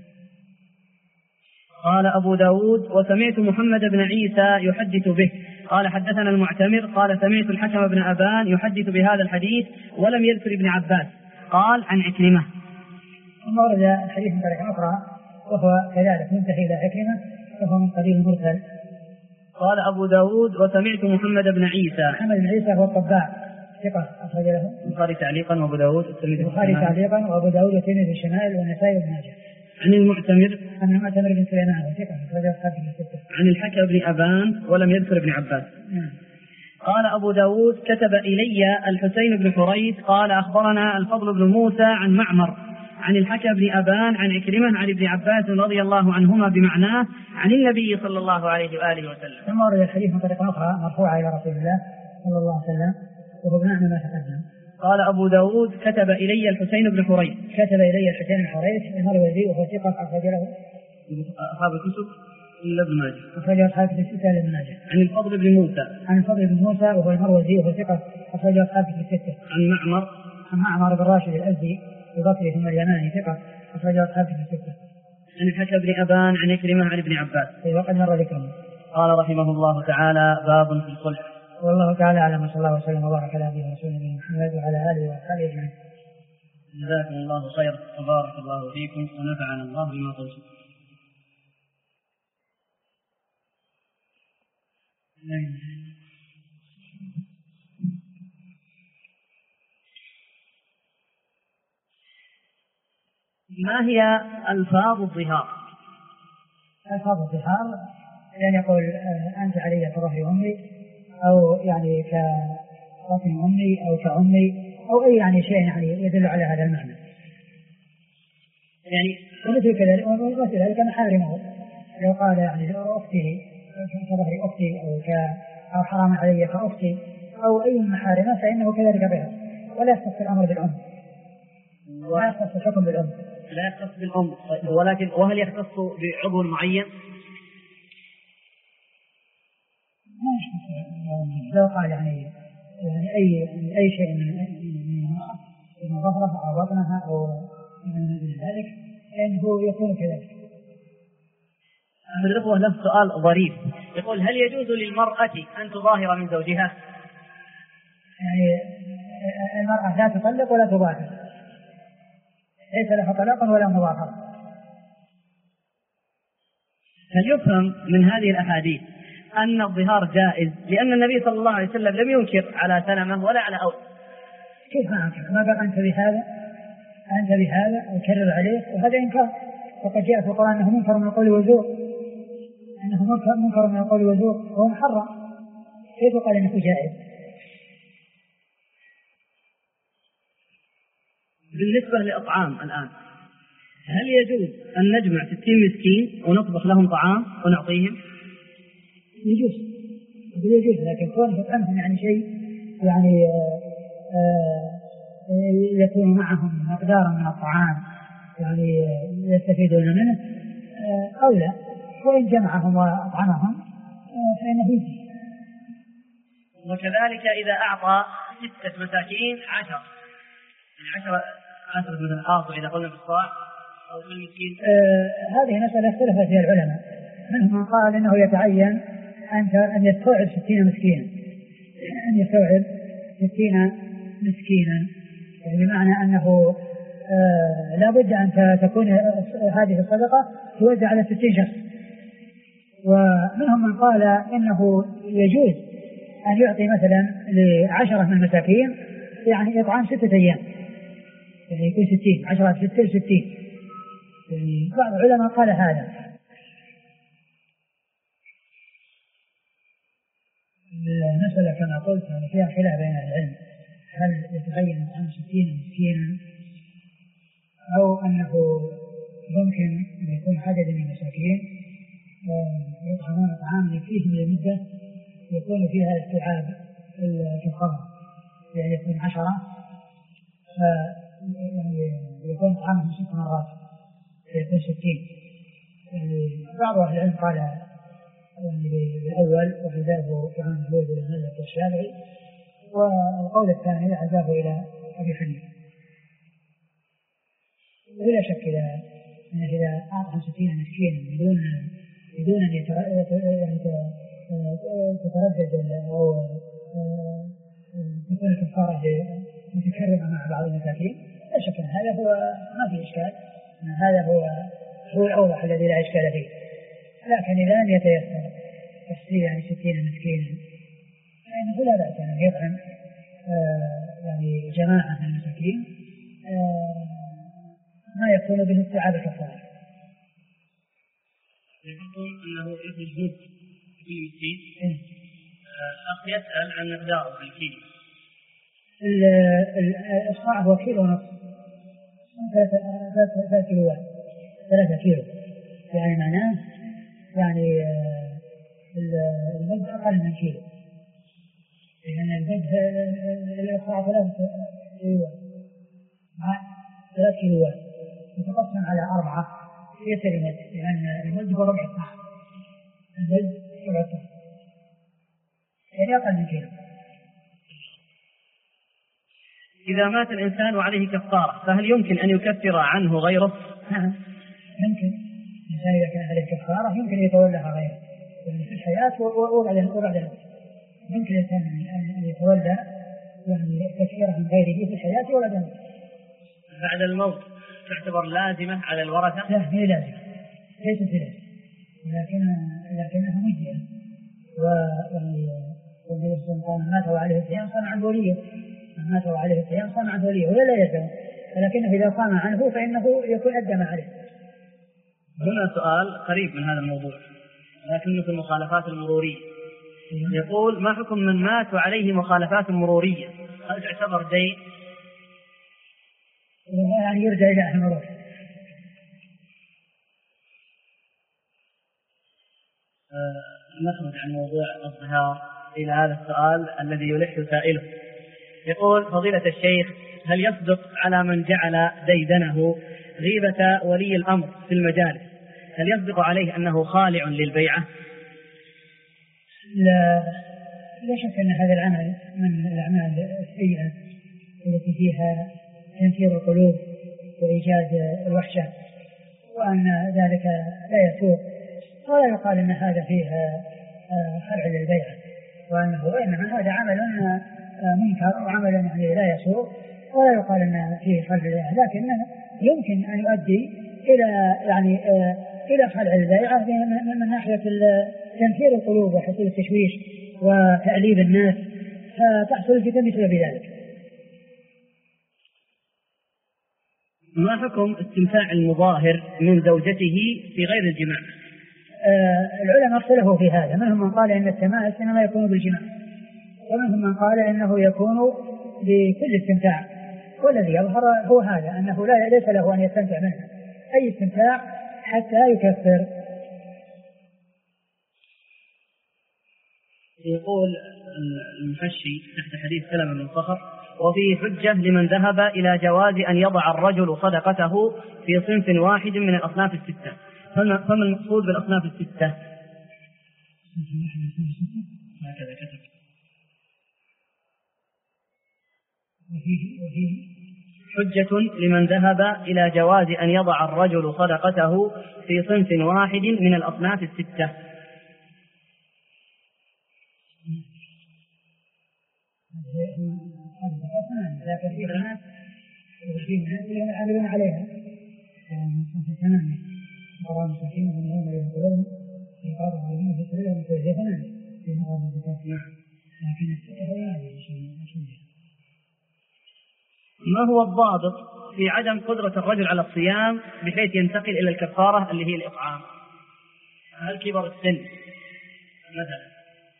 قال أبو داود وسمعت محمد بن عيسى يحدث به قال حدثنا المعتمر قال سمعت الحكم بن أبان يحدث بهذا الحديث ولم يذكر ابن عباس قال عن عكرمة. ثم ورد الحديث من طريق أخرى وهو كذلك منتهي إلى عكرمة وهو من قبيل مرسل. قال أبو داود وسمعت محمد بن عيسى. محمد بن عيسى هو الطباع ثقة أخرج له البخاري تعليقا وأبو داود البخاري تعليقا وأبو داود والترمذي في الشمائل والنسائي وابن ماجه. عن المعتمر بن سليمان ثقة أخرج أصحاب الستة. عن الحكم بن أبان ولم يذكر ابن عباس. قال أبو داود كتب إلي الحسين بن حريث قال أخبرنا الفضل بن موسى عن معمر عن الحكم بن أبان عن عكرمة عن ابن عباس رضي الله عنهما بمعناه عن النبي صلى الله عليه وآله وسلم. ثم ورد الحديث من طريق أخرى مرفوعة إلى رسول الله صلى الله عليه وسلم وهو بمعنى ما تقدم. قال أبو داود كتب إلي الحسين بن حريث. كتب إلي الحسين بن حريث المروزي وهو ثقة أخرج له أصحاب الكتب إلا ابن ماجه. أخرج أصحاب الكتب إلا ابن ماجه. عن الفضل بن موسى. عن الفضل بن موسى وهو المروزي وهو ثقة أخرج أصحاب الكتب. عن معمر بن راشد الأزدي البصري ثم اليماني ثقة أخرج أصحاب الكتب. عن الحكم بن أبان عن عكرمة عن ابن عباس. وقد مر ذكره. قال رحمه الله تعالى باب في الصلح. والله تعالى أعلم وصلى الله وسلم وبارك على نبينا محمد وعلى آله وصحبه أجمعين. جزاكم الله خيرا وبارك الله فيكم ونفعنا الله بما قلتم. ما هي ألفاظ الظهار؟ ألفاظ الظهار يعني يقول أنت علي كظهر أمي أو يعني كبطن أمي أو كأمي أو أي يعني شيء يعني يدل على هذا المعنى. يعني ومثل كذلك ومثل ذلك محارمه لو قال يعني أختي كظهر أختي أو حرام علي كأختي أو أي محارمة فإنه كذلك بها ولا يختص الأمر بالأم ولا يختص الحكم بالأم. لا يختص بالأم ولكن وهل يختص بعضو معين؟ ما يختص لو قال يعني أي شيء من ظهرها أو بطنها أو من ذلك فإنه يكون كذلك. أحد الأخوة له سؤال ظريف يقول هل يجوز للمرأة أن تظاهر من زوجها؟ يعني المرأة لا تطلق ولا تظاهر ليس لها طلاق ولا مظاهرة. هل يفهم من هذه الأحاديث أن الظهار جائز لأن النبي صلى الله عليه وسلم لم ينكر على سلمة ولا على أوس؟ كيف ما أنكر؟ ما قال أنت بهذا وكرر عليه وهذا إنكار وقد جاء في القرآن أنه منكر من القول والزور منكر من القول والزور وهو محرم كيف قال أنه جائز؟ بالنسبة لأطعام الآن هل يجوز أن نجمع 60 مسكين ونطبخ لهم طعام ونعطيهم؟ يجوز لكن كون تطعمهم يعني شيء يعني يكون معهم مقدار من الطعام يعني يستفيدون منه أو لا وإن جمعهم وأطعمهم فإنه يجوز. وكذلك إذا أعطى 6 مساكين 10 مثلا آصع إذا قلنا بالصاع أو بالمسكين. هذه مسألة اختلف فيها العلماء منهم من قال إنه يتعين أن يستوعب 60 مسكينا يعني بمعنى أنه لا بد أن تكون هذه الصدقة توزع على 60 شخص. ومنهم من قال إنه يجوز أن يعطي مثلا ل10 من المساكين يعني إطعام 6 أيام يعني يكون 60 10 6 60 يعني بعض العلماء قال هذا. المسألة كما قلت يعني فيها خلاف بين العلم هل يتبين عن 60 مسكينا أو أنه ممكن أن يكون عدد من المساكين يطعمون طعاما يكفيهم لمدة يكون فيها استيعاب الكفارة يعني يكون 10 يعني يكون طعامهم 6 مرات يكون 60 يعني بعض أهل العلم قال يعني بالأول وعزاه في عن الجوز إلى مالك والشافعي والقول الثاني عزاه إلى أبي حنيفة. ولا شك إذا أعطى 60 مسكينا بدون أن تتردد أو تكون الكفارة متكررة مع بعض المساكين، لا شك أن هذا هو ما في إشكال، هذا هو الأوضح الذي لا إشكال فيه. لكن إذا لم يتيسر تحصيل يعني 60 مسكينا فإنه لا بأس أن يطعم يعني جماعة من المساكين ما يكون به استيعاب الكفارة. يقول أنه يخرج مد في مسكين. أخ يسأل عن مقداره بالكيلو. الصاع هو كيلو ونصف، 3 كيلوات، 3 كيلو، يعني معناه يعني المد أقل من كيلو، لأن المد الصاع 3 كيلوات، 3 كيلوات يتقسم على 4 يصير المد، لأن المد هو ربع الصاع، المد ربع الصاع، يعني أقل من كيلو. إذا مات الإنسان وعليه كفارة فهل يمكن أن يكفر عنه غيره؟ نعم يمكن، الإنسان إذا كان عليه كفارة يمكن يتولها غيره في الحياة وبعد الموت، يمكن الإنسان أن يتولى يعني كثيرا من غيره في الحياة وبعد الموت. بعد الموت تعتبر لازمة على الورثة؟ لا هي لازمة، ليست لازمة، لكنها مجزئة. ويعني والنبي صلى الله عليه وسلم مات وعليه صيام صام عن وليه، مات وعليه صيام صام عن وليه ولا يلزم، ولكنه إذا صام عنه فإنه يكون أدى ما عليه. هنا سؤال قريب من هذا الموضوع لكنه في المخالفات المرورية. يقول: ما حكم من مات وعليه مخالفات مرورية؟ هل تعتبر دين؟ يعني يرجع إلى المرور. نخرج عن موضوع الظهار إلى هذا السؤال الذي يلح سائله. يقول: فضيلة الشيخ، هل يصدق على من جعل ديدنه غيبة ولي الأمر في المجالس، هل يصدق عليه أنه خالع للبيعة؟ لا شك أن هذا العمل من الأعمال السيئة التي فيها تنفير القلوب وإيجاد الوحشة، وأن ذلك لا يسوق، ولا يقال أن هذا فيه خلع للبيعة، وإنما هذا عمل منكر وعمل يعني لا يسوق، ولا يقال أن فيه خلع للبيعة، لكنه يمكن أن يؤدي إلى خلع البيعة من ناحية تنفير القلوب وحصول التشويش وتأليب الناس، فتحصل الفتن بسبب ذلك. ما حكم استمتاع المظاهر من زوجته في غير الجماع؟ العلماء اختلفوا في هذا، منهم من قال إن التماس إنما يكون بالجماع، ومنهم من قال إنه يكون بكل استمتاع، والذي يظهر هو هذا، أنه ليس له أن يستمتع منها أي استمتاع حتى يكفر. يقول المحشي تحت حديث سلمة بن صخر: وفيه حجة لمن ذهب إلى جواز أن يضع الرجل صدقته في صنف واحد من الأصناف الستة، فما المقصود بالأصناف الستة؟ هكذا كتب. حجة لمن ذهب إلى جواز أن يضع الرجل صدقته في صنف واحد من الأصناف الستة. لكن في ناس يعملون عليها صنف 8 مرام مساكين من يوم يقولون يقارب عليهم في كل يوم في 8 في مرام مساكين، لكن الستة هذه شيء. ما هو الضابط في عدم قدرة الرجل على الصيام بحيث ينتقل إلى الكفارة اللي هي الإطعام؟ هل كبر السن مثلا؟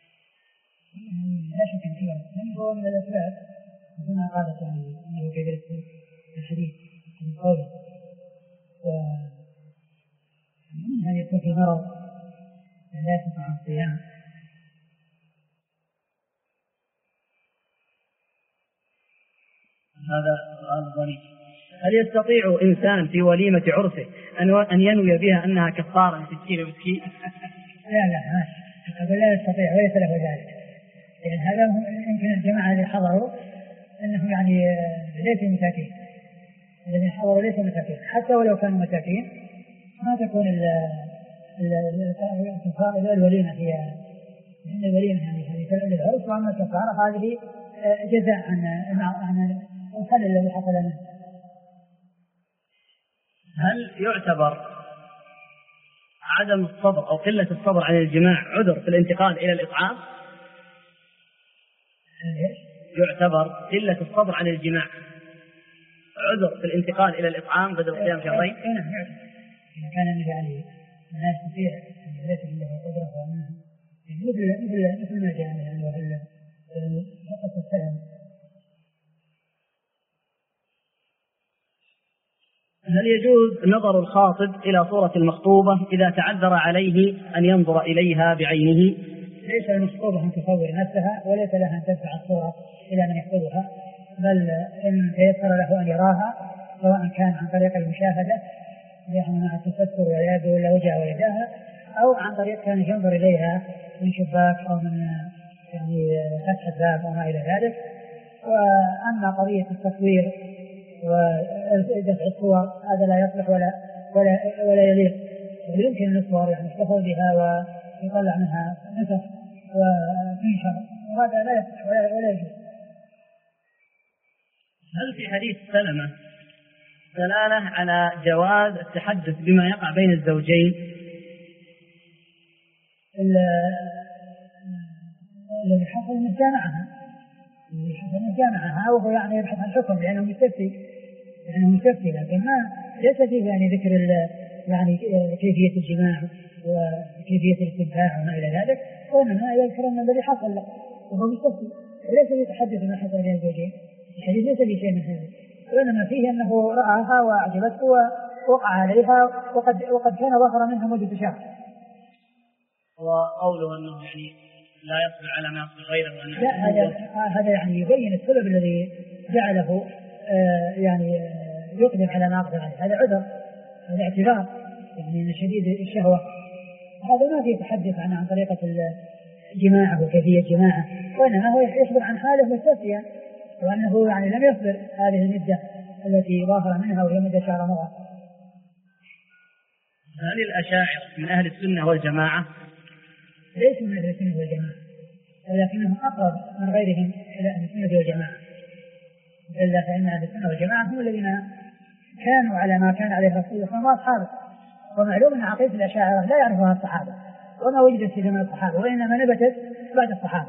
لا شك أن كبر السن هو من الأسباب، كما قالت يعني أنه كبر السن الحديث من قوله، ومنها يكون في مرض لا يستطيع الصيام. هذا سؤال ظريف. هل يستطيع إنسان في وليمة عرسه أن ينوي بها أنها كفارة لستين مسكين؟ لا يستطيع وليس له ذلك، لأن هذا يمكن الجماعة اللي حضروا أنه يعني ليس مساكين، الذين حضروا ليسوا مساكين، حتى ولو كانوا مساكين ما تكون الوليمة هي الوليمة يعني في العرس، وأما الكفارة هذه جزاء عن الخلل الذي حصل منه. هل يعتبر عدم الصبر أو قلة الصبر عن الجماع عذر في الانتقال إلى الإطعام؟ يعتبر قلة الصبر عن الجماع عذر في الانتقال إلى الإطعام بدل صيام شهرين؟ نعم يعتبر. إذا كان يعني لا يستطيع أن ليس عنده قدرة وأنه مثل ما جاء يعني وهل فقط السلام. هل يجوز نظر الخاطب إلى صورة المخطوبة إذا تعذر عليه أن ينظر إليها بعينه؟ ليس المخطوبة أن تصور نفسها، وليس لها أن تدفع الصورة إلى من يخطبها، بل إن تيسر له أن يراها سواء كان عن طريق المشاهدة يعني مع التفكر واليد ولا وجهها ويداها، أو عن طريق كان ينظر إليها من شباك أو من يعني فتح الباب أو ما إلى ذلك. وأما قضية التصوير ودفع الصور هذا لا يصلح ولا يليق. يمكن الصور يعني يحتفظ بها ويطلع منها نسخ وتنشر، وهذا لا يصلح ولا يجوز. هل في حديث سلمة دلالة على جواز التحدث بما يقع بين الزوجين؟ الذي حصل من جامعها وهو يعني يبحث عن حكم لأنه مستفتي لكن ما ليس فيه يعني ذكر يعني كيفية الجماع وكيفية الاستمتاع وما إلى ذلك، وإنما يذكر أن الذي حصل له وهو مستفتي وليس يتحدث ما حصل بين الزوجين. الحديث ليس فيه شيء من هذا، وإنما فيه أنه رآها وأعجبته ووقع عليها وقد كان ظهر منها مدة شهر. وقوله أنه يعني لا يصبر على ما يصبر غيره لا هذا يعني يبين السبب الذي جعله يعني يقدم على ما أقدم عليه. هذا عذر، هذا اعتذار يعني من شديد الشهوة. هذا ما فيه تحدث عن طريقة الجماعة وكيفية جماعة، وإنما هو يصبر عن حاله مستفيا، وأنه يعني لم يصبر هذه المدة التي ظاهر منها وهي مدة شهر مضى. هل الأشاعرة من أهل السنة والجماعة؟ ليسوا من أهل السنة والجماعة، ولكنهم أقرب من غيرهم إلى أهل السنة والجماعة، إلا فإن أهل السنة والجماعة هم الذين كانوا على ما كان عليه رسول الله صلى الله عليه وسلم، ومعلوم أن عقيدة الأشاعرة لا يعرفها الصحابة وما وجدت في زمن الصحابة، وإنما نبتت بعد الصحابة.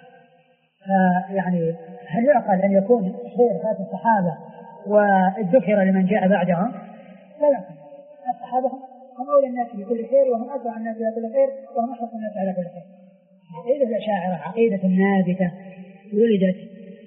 يعني هل يعقل أن يكون خير فات الصحابة والذكر لمن جاء بعدهم؟ لا يعقل. الصحابة هم أولى الناس بكل خير، وهم أسرع الناس على كل خير، وهم أحرص الناس على كل خير. عقيدة الأشاعرة عقيدة نابتة ولدت،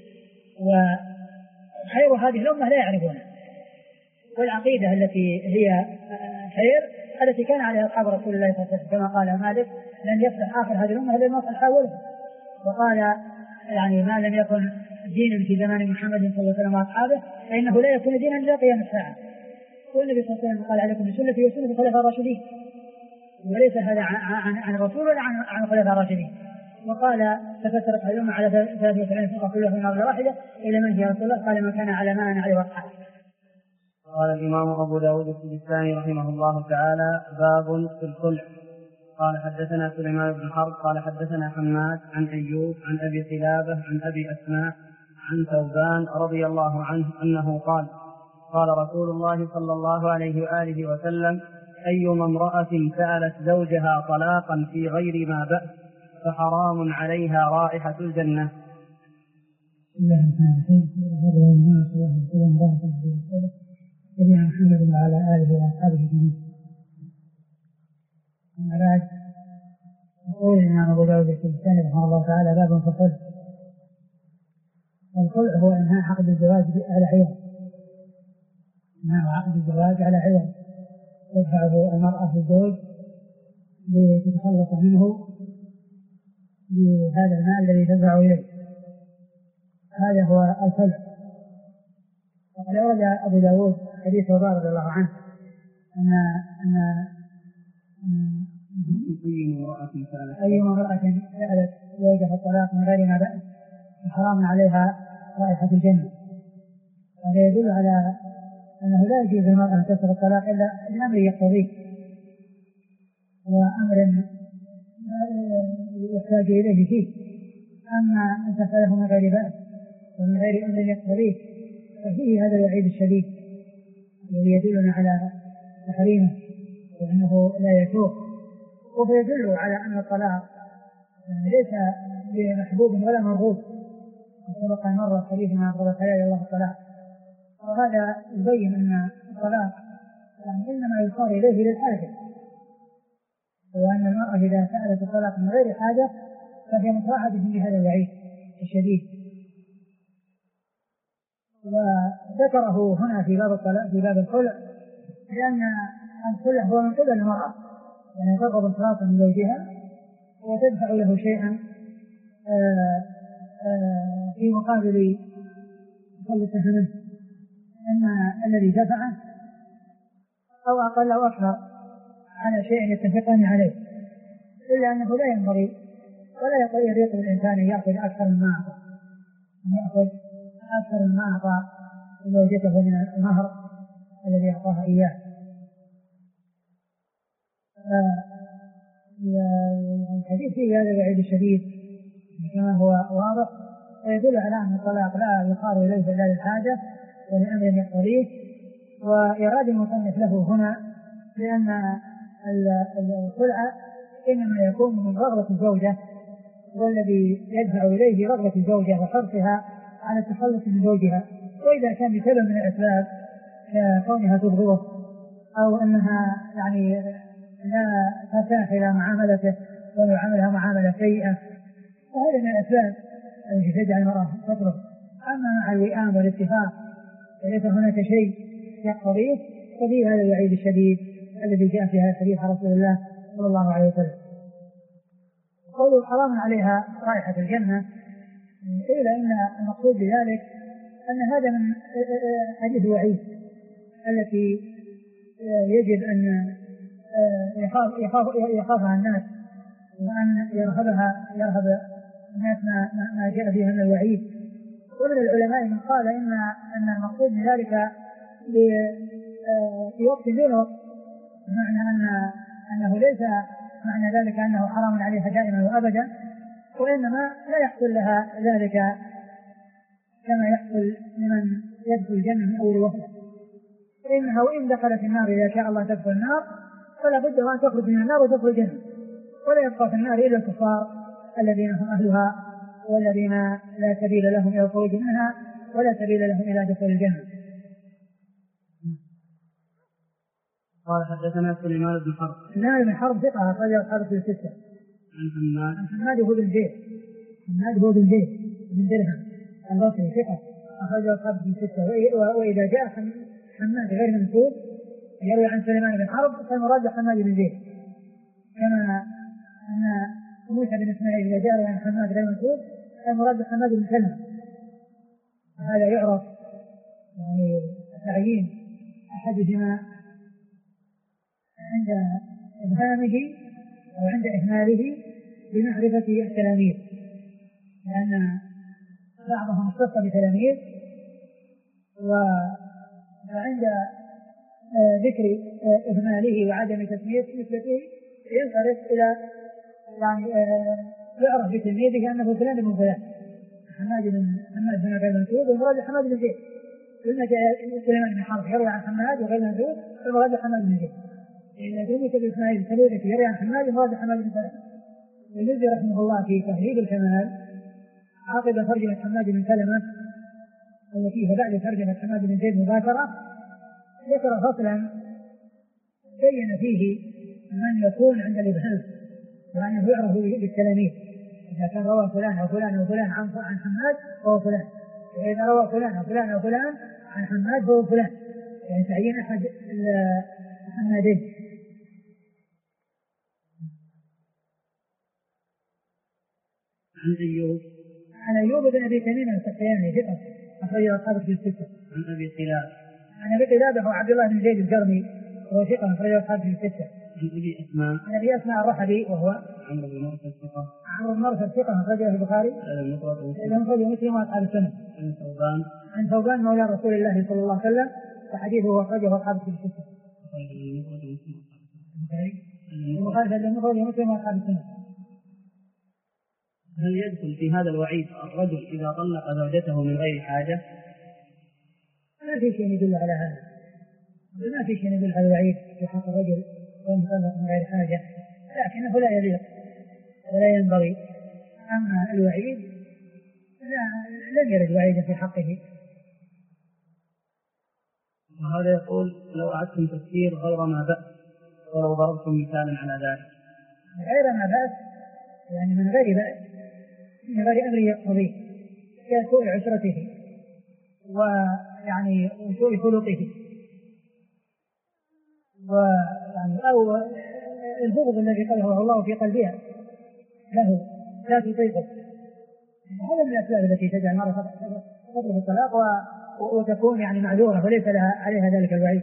وخير هذه الأمة لا يعرفونها، والعقيدة التي هي خير التي كان عليها أصحاب رسول الله صلى الله عليه وسلم، كما قال مالك لن يصلح آخر هذه الأمة إلا المصلح حولها. وقال يعني ما لم يكن دينا في زمان محمد صلى الله عليه وسلم وأصحابه فإنه لا يكون دينا إلى قيام الساعة. والنبي صلى الله عليه وسلم قال عليكم بسنتي وسنة الخلفاء الراشدين، وليس هذا عن الرسول ولا عن الخلفاء الراشدين. وقال تفترق الأمة على 73 فرقة كلها في نار واحدة إلى من هي رسول الله؟ قال من كان على ما أنا عليه وأصحابه. قال الإمام أبو داود السجستاني رحمه الله تعالى: باب في الخلع. قال حدثنا سليمان بن حرب قال حدثنا حماد عن أيوب عن أبي قلابة عن أبي أسماء عن ثوبان رضي الله عنه أنه قال: قال رسول الله صلى الله عليه وآله وسلم: أيما امرأة سألت زوجها طلاقا في غير ما بأس فحرام عليها رائحة الجنة. محمد وعلى آله وأصحابه أجمعين. أما يقول الإمام أبو داود السجستاني رحمه الله تعالى: باب في الخلع. والخلع هو إنهاء عقد الزواج على عوض، إنهاء عقد الزواج على عوض تدفعه المرأة للزوج لتتخلص منه بهذا المال الذي تدفع إليه، هذا هو الخلع. وقد ورد أبو داود حديث ثوبان رضي الله عنه أي امرأة سألت زوجها الطلاق من غير ما بأس فحرام عليها رائحة الجنة. هذا يدل على أنه لا يجوز للمرأة أن تترك الطلاق إلا بأمر يقتضيه وأمر يحتاج إليه فيه. أما أن تفعله من غير بأس ومن غير أمر يقتضيه ففيه هذا الوعيد الشديد الذي يدلنا على تحريمه وأنه لا يتوب، ويدل على أن الطلاق ليس بمحبوب ولا مرغوب. سبق مرة حديث ما أفضل الحلال الله الطلاق، وهذا يبين أن الطلاق إنما يصار إليه للحاجة، وأن المرأة إذا سألت الطلاق من غير حاجة فهي متوعدة بهذا الوعيد الشديد. وذكره هنا في باب الطلاق في باب الخلع لأن الخلع هو من قبل المرأة، يعني ترغب الخلاص من زوجها وتدفع له شيئا في مقابل تخلصه منه، إما الذي دفعه أو أقل أو أكثر على شيء يتفقان عليه، إلا أنه لا ينبغي ولا يليق بالإنسان أن يأخذ أكثر مما أعطى، زوجته من المهر الذي أعطاها إياه. الحديث فيه هذا الوعيد الشديد كما هو واضح، ويدل على أن الطلاق لا يقار إليه إلا للحاجة ولأمر يقتضيه. وإراد المصنف له هنا لأن الخلع إنما يكون من رغبة الزوجة، والذي يدفع إليه رغبة الزوجة وحرصها على التخلص من زوجها، وإذا كان بسبب من الأسباب كونها تبغضه أو أنها يعني لا ترتاح إلى معاملته ويعاملها معاملة سيئة، فهذا من الأسباب التي تجعل المرأة تطلب. أما مع الوئام والاتفاق وليس هناك شيء يقتضيه ففيه هذا الوعيد الشديد الذي جاء في هذا الحديث عن رسول الله صلى الله عليه وسلم. قوله حرام عليها رائحة الجنة، قيل إن المقصود بذلك أن هذا من حديث الوعيد التي يجب أن يخافها الناس وأن يرهب الناس ما جاء فيها من الوعيد. ومن العلماء من قال أن المقصود بذلك في وقت دون وقت، بمعنى أنه ليس معنى ذلك أنه حرام عليها دائما وأبدا، وإنما لا يحصل لها ذلك كما يحصل لمن يدخل الجنة من أول وقت، فإنها وإن دخلت النار إذا شاء الله تدخل النار فلا بد أن تخرج من النار وتدخل الجنة، ولا يبقى في النار إلا الكفار الذين هم أهلها والذين لا سبيل لهم إلى الخروج منها ولا سبيل لهم إلى دخول الجنة. قال حدثنا سليمان بن حرب. سليمان بن حرب ثقة أخرج أصحابه في الستة. عن حماد هو بن زيد بن درهم البصري ثقة أخرج أصحابه في الستة. وإذا جاء حماد غير منسوب يروي عن سليمان بن حرب فالمراد حماد بن زيد، كما أن موسى بن إسماعيل إذا جاء عن حماد غير منسوب فالمراد حماد بن سلمة. هذا يعرف يعني تعيين أحدهما عند إبهامه أو عند إهماله بمعرفة التلاميذ، لأن بعضهم اختص بتلاميذ، وعند ذكر إهماله وعدم تسمية نسبته ينصرف إلى يعني يعرف بتلميذه أنه فلان بن فلان، حماد بن غير منسوب والمراد حماد بن زيد. لما جاء سليمان بن حرب يروي عن حماد وغير منسوب فالمراد حماد بن زيد. إذا موسى بن إسماعيل السلولي يروي عن حماد المراد حماد بن سلمة. الذي رحمه الله في تهذيب الكمال عقب ترجمة حماد بن سلمة التي بعد ترجمة حماد بن زيد مباشرة ذكر فصلا بين فيه من يكون عند الإبهام، يعني يعرف بالتلاميذ، إذا كان روى فلان أو فلان وفلان عن حماد فهو فلان، وإذا روى فلان وفلان وفلان عن حماد فهو فلان، يعني تعيين أحد محمدين. عن أيوب بن أبي تميم السختياني ثقة أخرج أصحابه في الستة. عن أبي قلابة وعبد الله بن زيد الجرمي وهو ثقة أخرج أصحابه في الستة. عن أبي أسماء الرحبي وهو عمرو بن مرثد ثقة أخرجه البخاري المفرد ومسلم وأصحاب السنة. عن ثوبان مولى رسول الله صلى الله عليه وسلم وحديثه أخرجه أصحاب الكتب الستة. المخالفة للمفرد مسلم وأصحاب السنة. هل يدخل في هذا الوعيد الرجل إذا طلق زوجته من غير حاجة؟ ما في شيء يدل على هذا، ما في شيء يدل على الوعيد في حق الرجل وأن يطلق من غير حاجة، لكنه لا يليق ولا ينبغي. أما الوعيد لم يرد وعيدا في حقه. وهذا يقول لو أعدتم تفسير غير ما بأس ولو ضربتم مثالا على ذلك. غير ما بأس يعني من غير بأس، من غير أمر يقتضيه كسوء عشرته ويعني سوء خلقه ويعني أو البغض الذي قاله الله في قلبها له لا تطيقه. هذا من الأسباب التي تجعل المرأة تطلب الطلاق وتكون يعني معذورة وليس لها عليها ذلك الوعيد.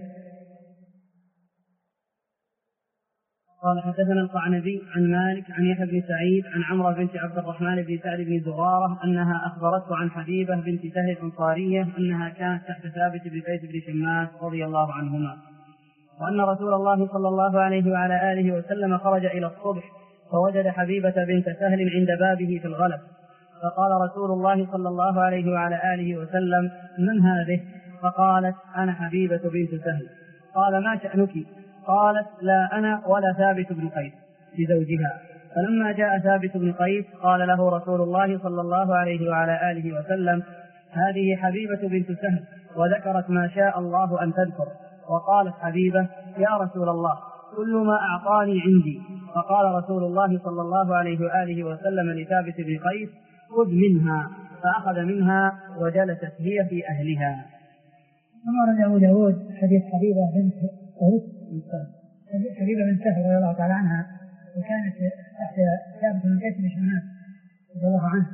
قال حدثنا القعنبي عن مالك عن يحيى بن سعيد عن عمرو بنت عبد الرحمن بن سعد بن زرارة أنها أخبرته عن حبيبة بنت سهل الأنصارية أنها كانت تحت ثابت بن قيس بن شماس رضي الله عنهما، وأن رسول الله صلى الله عليه وعلى آله وسلم خرج إلى الصبح فوجد حبيبة بنت سهل عند بابه في الغلس، فقال رسول الله صلى الله عليه وعلى آله وسلم: من هذه؟ فقالت: أنا حبيبة بنت سهل. قال: ما شأنك؟ قالت: لا أنا ولا ثابت بن قيس لزوجها. فلما جاء ثابت بن قيس قال له رسول الله صلى الله عليه وعلى آله وسلم: هذه حبيبة بنت سهل، وذكرت ما شاء الله أن تذكر. وقالت حبيبة: يا رسول الله، كل ما أعطاني عندي. فقال رسول الله صلى الله عليه وآله وسلم لثابت بن قيس: خذ منها. فأخذ منها وجلست هي في أهلها. ثم رد داود حديث حبيبة بنت سهل رضي الله تعالى عنها، وكانت تحت ثابت بن قيس بن شماس رضي الله عنه.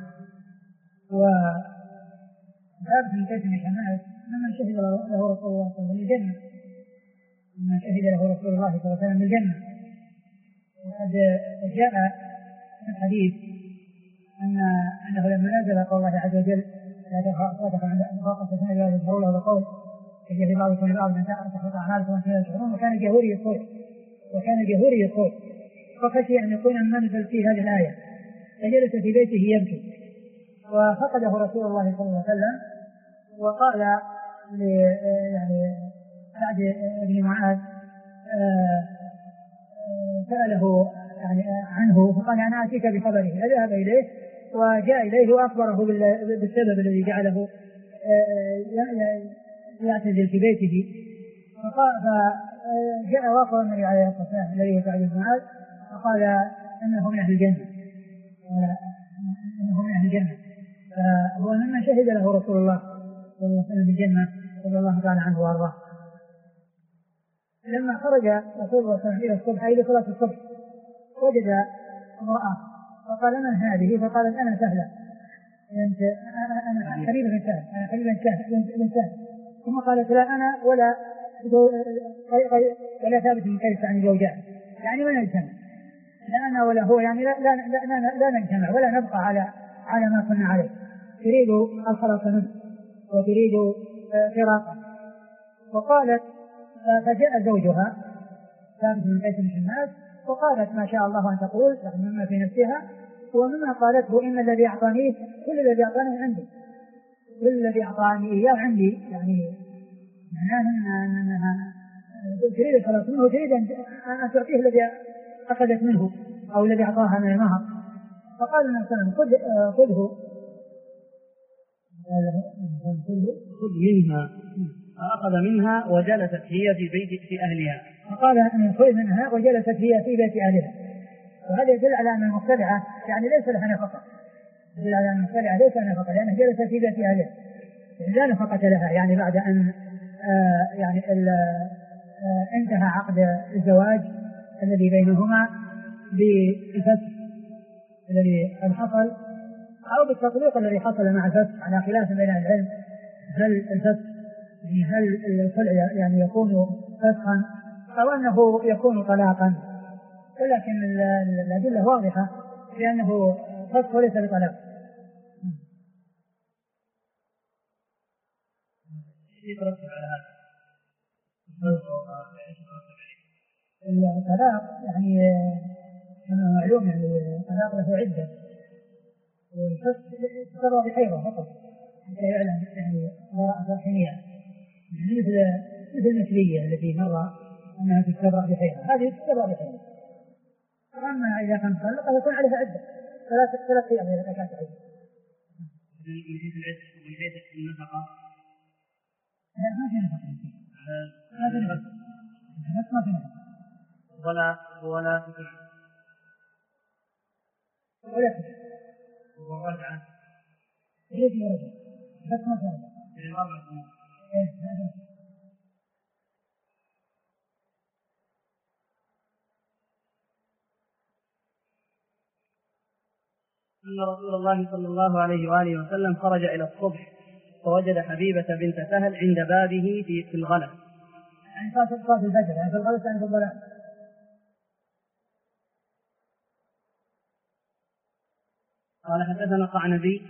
وثابت بن قيس بن شماس ممن شهد له رسول الله صلى الله عليه وسلم بالجنة، ممن شهد له رسول الله صلى الله عليه وسلم بالجنة. وقد جاء في الحديث أنه لما نزل قول الله عز وجل: لا تخافوا عند أنفاق تسمع الله يظهر له بقول في بعضكم لبعض من تحبط أعمالكم وأنتم لا تشعرون، وكان جهوري الصوت فخشي أن يكون منزل في هذه الآية فجلس في بيته يبكي، وفقده رسول الله صلى الله عليه وسلم وقال يعني سعد بن معاذ سأله يعني عنه فقال: أنا آتيك بخبره. فذهب إليه وجاء إليه وأخبره بالسبب الذي جعله يعتزل في بيته. فجاء واقع النبي عليه الصلاة والسلام الذي هو سعد بن معاذ فقال: إنه من أهل الجنة، فهو مما شهد له رسول الله صلى الله عليه وسلم بالجنة رضي الله تعالى عنه وأرضاه. لما خرج رسول الله صلى الله عليه وسلم إلى الصبح إلى صلاة الصبح وجد امرأة فقال: من هذه؟ فقالت: أنا سهلة، أنا حبيبة بن سهل. ثم قالت: لا أنا ولا ثابت بن قيس عن زوجها، يعني ما نجتمع، لا أنا ولا هو، يعني لا نجتمع ولا نبقى على ما كنا عليه، تريد الخلاص منه وتريد فراقه. وقالت: فجاء زوجها ثابت بن قيس بن شماس وقالت ما شاء الله أن تقول مما في نفسها ومما قالته: إن الذي أعطانيه كل الذي أعطاني عندي، كل الذي أعطاني إياه عندي، يعني معناه أنها تريد الخلاص منه وتريد أن تعطيه الذي أخذت منه أو الذي أعطاها من المهر. فقال النبي صلى الله عليه وسلم: خذ منها. فأخذ منها وجلست هي في بيت في أهلها. فقال أن خذ منها وجلست هي في بيت أهلها. وهذا يدل على أن المبتدعة يعني ليس لها نفقة، يدل على أن المبتدعة ليس لها نفقة لأنها جلست في بيت أهلها، لا نفقة لها، يعني بعد أن انتهى عقد الزواج الذي بينهما بالفتح الذي قد حصل أو بالتطليق الذي حصل مع الفتح، على خلاف بين العلم هل الفتح هل الخلع يعني يكون فسخا أو أنه يكون طلاقا، ولكن الأدلة واضحة لأنه فسخ وليس بطلاق. يترتب على هذا الطلاق يعني معلوم، يعني الطلاق له عدة، والفسق تسرى بحيرة فقط حتى يعلم يعني وراء حمية، يعني مثل المثلية التي مر أنها تسرى بحيرة، هذه تسرى بحيرة. أما إذا كان طلق يكون عليها عدة ثلاث أيام إذا كانت عدة. من حيث العدة ومن حيث النفقة ما في نفقة، ما في نفقة، ما في نفقة ولا ورجعة ليش ورجع بس ما في أن رسول الله صلى الله عليه وآله وسلم خرج إلى الصبح فوجد حبيبة بنت سهل عند بابه في الغلة، يعني صلاة الفجر، يعني في الغلة يعني في الظلام. قال حدثنا قعنبي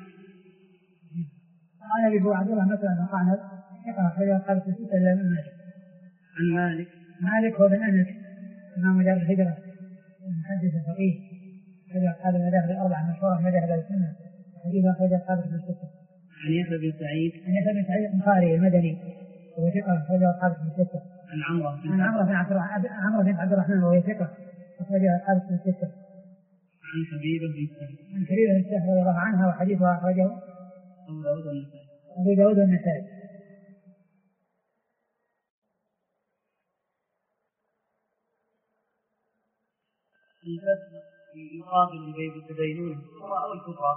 هو عبد الله مثلا قعنب يقرأ حيث قال في الستة إلا من عن مالك هو بن أنس إمام دار الهجرة المحدث الفقيه، حيث قال المذاهب الأربعة المشهورة مذاهب السنة، حديثا حيث قال في الستة. عن يحيى بن سعيد البخاري المدني وهو ثقة حيث قال في الستة. عن عمرو بن عبد الرحمن وهو ثقة حيث قال في الستة. عن حبيبة بن سهل رضي الله عنها وحديثها أخرجه أبو داود والنسائي. الفسق يقابل بين أو الكفار.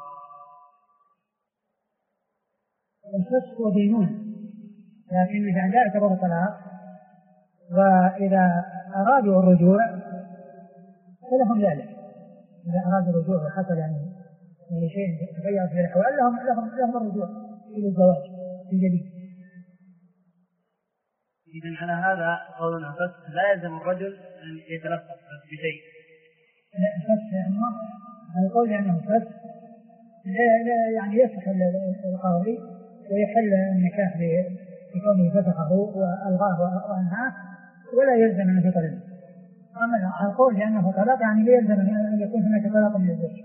الفسق ودينون، لكن إذا لا يعتبر طلاق، وإذا أرادوا الرجوع فلهم ذلك، إذا أرادوا الرجوع وحصل يعني شيء تغير في الأحوال لهم الرجوع إلى الزواج في جديد. إذن على هذا قولنا فسق لا يلزم الرجل أن يتلفظ بشيء. لا فسق القول أنه فسق لا يعني يفسخ القاضي ويحل النكاح بكونه فسخه وألغاه وأنهاه ولا يلزم أن يطلق. أما القول لأنه طلاق يعني لا يلزم أن يكون هناك طلاق من الزوج.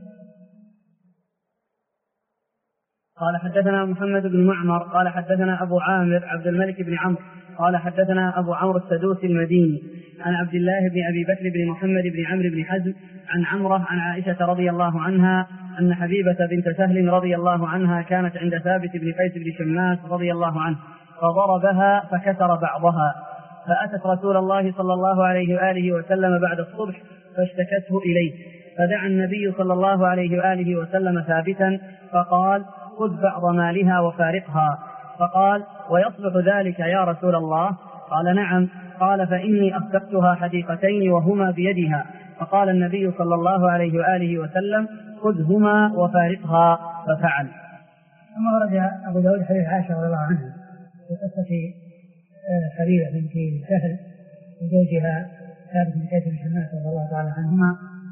قال حدثنا محمد بن معمر قال حدثنا أبو عامر عبد الملك بن عمرو قال حدثنا أبو عمرو السدوسي المديني عن عبد الله بن أبي بكر بن محمد بن عمرو بن حزم عن عمرة عن عائشة رضي الله عنها أن حبيبة بنت سهل رضي الله عنها كانت عند ثابت بن قيس بن شماس رضي الله عنه فضربها فكسر بعضها، فأتت رسول الله صلى الله عليه وآله وسلم بعد الصبح فاشتكته إليه، فدعا النبي صلى الله عليه وآله وسلم ثابتا فقال خذ بعض مالها وفارقها، فقال ويصلح ذلك يا رسول الله؟ قال نعم. قال فإني أصدقتها حديقتين وهما بيدها، فقال النبي صلى الله عليه وآله وسلم خذهما وفارقها، ففعل. ثم ورد أبو داود حديث عائشة رضي الله عنها في قصة حبيبة بنت سهل وزوجها ثابت بن قيس بن شماس رضي الله تعالى عنهما،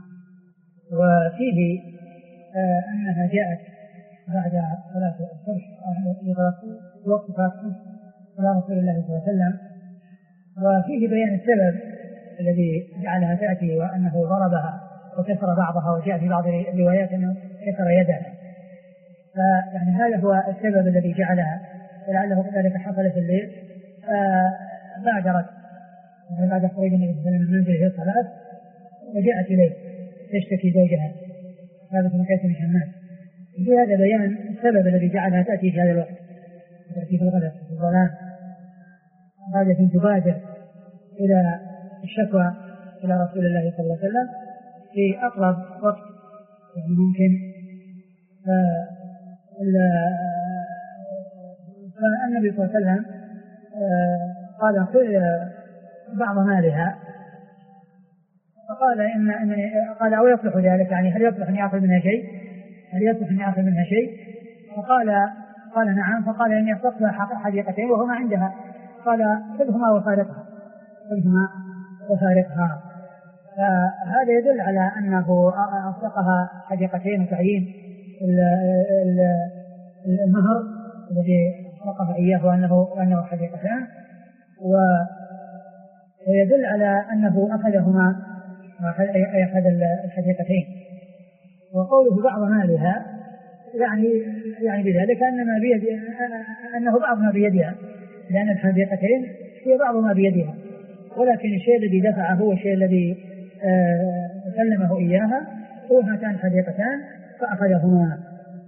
وفيه أنها جاءت بعد صلاة الصبح وقت صلاة على رسول الله صلى الله عليه وسلم، وفيه بيان السبب الذي جعلها تأتي وأنه ضربها وكسر بعضها، وجاء في بعض الروايات أنه كسر يدها، فيعني هذا هو السبب الذي جعلها، ولعله ذلك حصل في الليل فبادرت بعد خروج النبي صلى الله عليه وسلم من منزله في الصلاة وجاءت إليه تشتكي زوجها ثابت بن قيس بن شماس. في هذا بيان السبب الذي جعلها تأتي في هذا الوقت، تأتي في الغلط في الظلام، هذا تبادر إلى الشكوى إلى رسول الله صلى الله عليه وسلم في أقرب وقت يعني ممكن. فالنبي صلى الله عليه وسلم قال خذ بعض مالها، فقال قال أو يصلح ذلك، يعني هل يصلح أن يأخذ منها شيء؟ فقال نعم. فقال إني أصدقتها حديقتين وهما عندها، قال خذهما وفارقها. فهذا يدل على أنه أصدقها حديقتين وتعيين المهر الذي أصدقها إياه وأنه حديقتان، ويدل على أنه أخذهما أي أخذ الحديقتين. وقوله بعض مالها يعني بذلك أنه بعض ما بيدها، لأن الحديقتين هي بعض ما بيدها، ولكن الشيء الذي دفعه هو الشيء الذي سلمه إياها هو هاتان الحديقتان فأخذهما.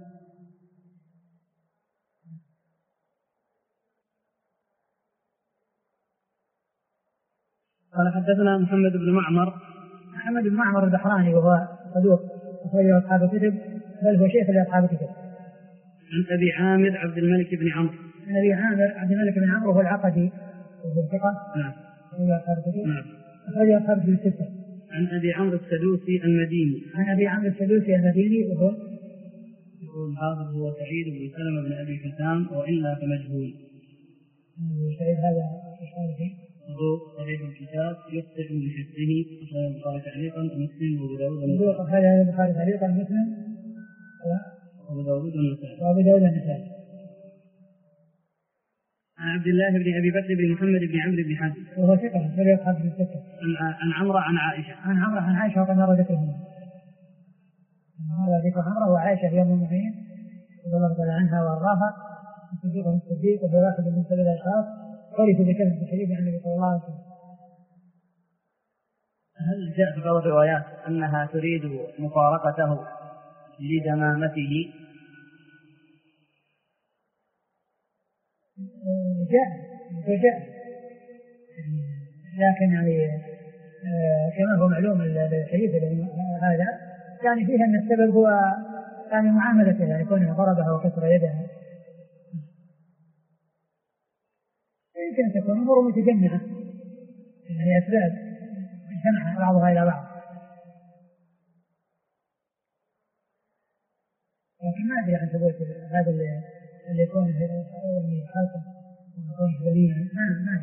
قال حدثنا محمد بن معمر البحراني وهو صدوق أخرجه أصحاب الكتب، بل هو شيخ لأصحاب الكتب. عن أبي عامر عبد الملك بن عمرو. عن أبي عامر عبد الملك بن عمرو وهو العقدي وهو ثقة. نعم. أخرجه أصحاب الكتب الستة. عن أبي عمرو السدوسي المديني. عن أبي عمرو السدوسي المديني وهو يقول حافظ هو سعيد بن سلمة بن أبي حسام وإلا فمجهول. سعيد هذا الشافعي. صحيح الكتاب يخطئ بشخصه أخرج البخاري تعليقا ومسلم وأبو داود. أخرج البخاري تعليقا ومسلم وأبو داود والنسائي. عن عبد الله بن أبي بكر بن محمد بن عمرو بن حزم وهو ثقة في أصحاب الستة. عن عمرو عن عائشة. عن عائشة وقد مر ذكرهم. هذا ذكر عمرو وعائشة يوم المؤمنين رضي الله تعالى عنها وأرضاها، الصديق وهو واحد من سبيل الأشخاص عرفوا بكثرة الحديث عن النبي صلى الله عليه وسلم. هل جاء في بعض الروايات أنها تريد مفارقته لدمامته؟ جاء لكن كما هو معلوم الحديث هذا يعني فيها أن السبب هو يعني معاملته، يعني كونه ضربها وكسر يدها، يمكن أن تكون أمور متجمعة، يعني أسباب اجتمع بعضها إلى بعض، لكن ما أدري عن ثبوت هذا اللي يكون في خلقه ويكون في وليه، ما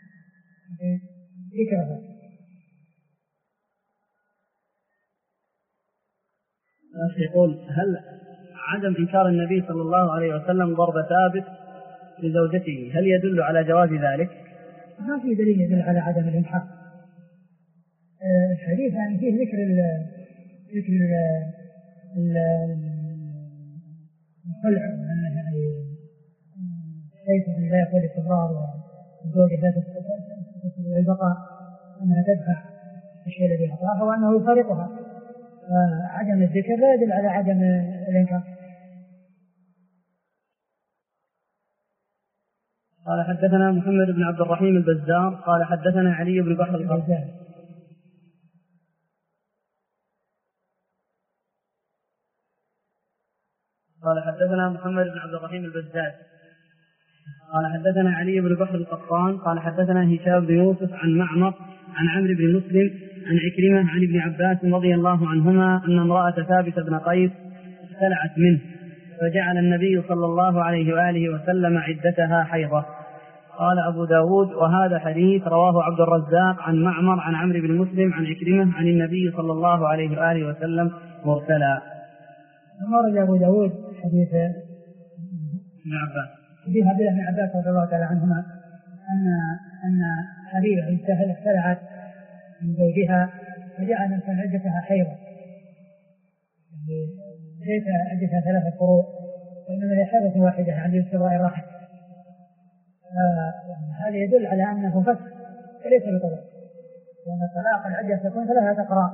ذكرها. يقول هل عدم إنكار النبي صلى الله عليه وسلم ضرب ثابت لزوجته هل يدل على جواز ذلك؟ ما في دليل يدل على عدم الإنكار. الحديث يعني فيه ذكر الخلع، وأنه يعني ليس لا يقول استمرار والزوجة لا تستطيع البقاء، أنها تدفع الشيء الذي أعطاها وأنه يفارقها، عدم الذكر لا يدل على عدم الإنكار. قال حدثنا محمد بن عبد الرحيم البزار قال حدثنا علي بن بحر القطان. قال حدثنا محمد بن عبد الرحيم البزار قال حدثنا علي بن بحر القطان قال حدثنا هشام بن يوسف عن معمر عن عمرو بن مسلم عن عكرمة عن ابن عباس رضي الله عنهما أن امرأة ثابت بن قيس اختلعت منه فجعل النبي صلى الله عليه وآله وسلم عدتها حيضة. قال أبو داود وهذا حديث رواه عبد الرزاق عن معمر عن عمرو بن مسلم عن عكرمة عن النبي صلى الله عليه وآله وسلم مرسلا. ورد أبو داود حديث ابن عباس حديث عبد الله بن عباس رضي الله تعالى عنهما أن حبيبة بنت اختلعت من زوجها فجعل من عدتها حيضة، ليس عدتها 3 قروء وإنما هي حيضة واحدة عند استبراء الرحم. هذا يدل على أنه فسخ وليس بطلاق، وأن الطلاق العدة تكون 3 أقراء.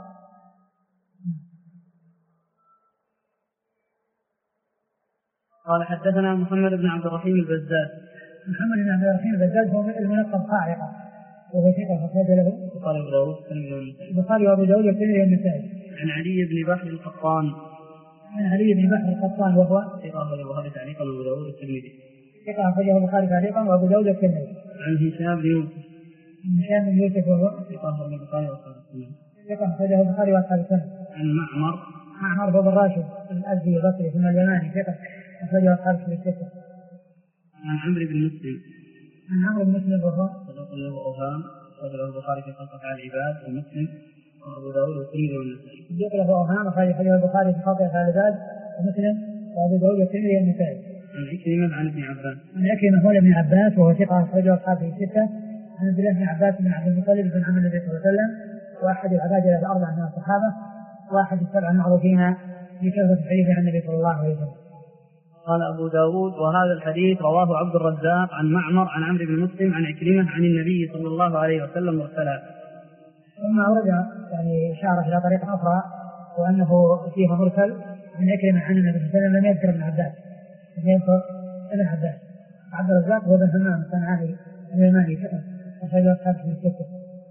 قال حدثنا محمد بن عبد الرحيم البزاز. محمد بن عبد الرحيم البزاز هو الملقب صاعقة وهو ثقة أخرج له البخاري وأبو داود والترمذي والنسائي. عن علي بن بحر القطان. عن علي بن بحر القطان وهو ثقة أخرجه البخاري تعليقا وأبو داود والترمذي. ثقة أخرجه البخاري تعليقا وأبو داود والترمذي. عن هشام بن يوسف. هشام بن يوسف وهو ثقة أخرجه البخاري وأصحاب السنن. ثقة أخرجه البخاري وأصحاب السنن. عن معمر بن راشد الأزدي البصري ثم اليماني ثقة أخرجه أصحاب السنن. عن عمرو بن مسلم. عن عمرو بن مسلم وهو صدوق له أوهام أخرجه البخاري في خلق أفعال العباد ومسلم وأبو داود والترمذي والنسائي. صدوق له أوهام أخرجه البخاري في خلق أفعال العباد ومسلم وأبو داود والترمذي والنسائي. عن عكرمة عن ابن عباس. عن عكرمة مولى ابن عباس وهو ثقة أخرجه أصحاب الستة. عن عبد الله بن عباس بن عبد المطلب بن عم النبي صلى الله عليه وسلم، وأحد العبادة الأربعة من الصحابة، وأحد السبع المعروفين بكثرة الحديث عن النبي صلى الله عليه وسلم. قال أبو داود وهذا الحديث رواه عبد الرزاق عن معمر عن عمرو بن مسلم عن عكرمة عن النبي صلى الله عليه وسلم مرسلا. ثم أورد يعني إشارة إلى طريقة أخرى وأنه فيها مرسل من عكرمة عن النبي صلى الله عليه وسلم، لم يذكر ابن عباس، لم يذكر ابن عباس. عبد الرزاق هو بن همام الصنعاني اليماني أخرج أصحاب في الستة.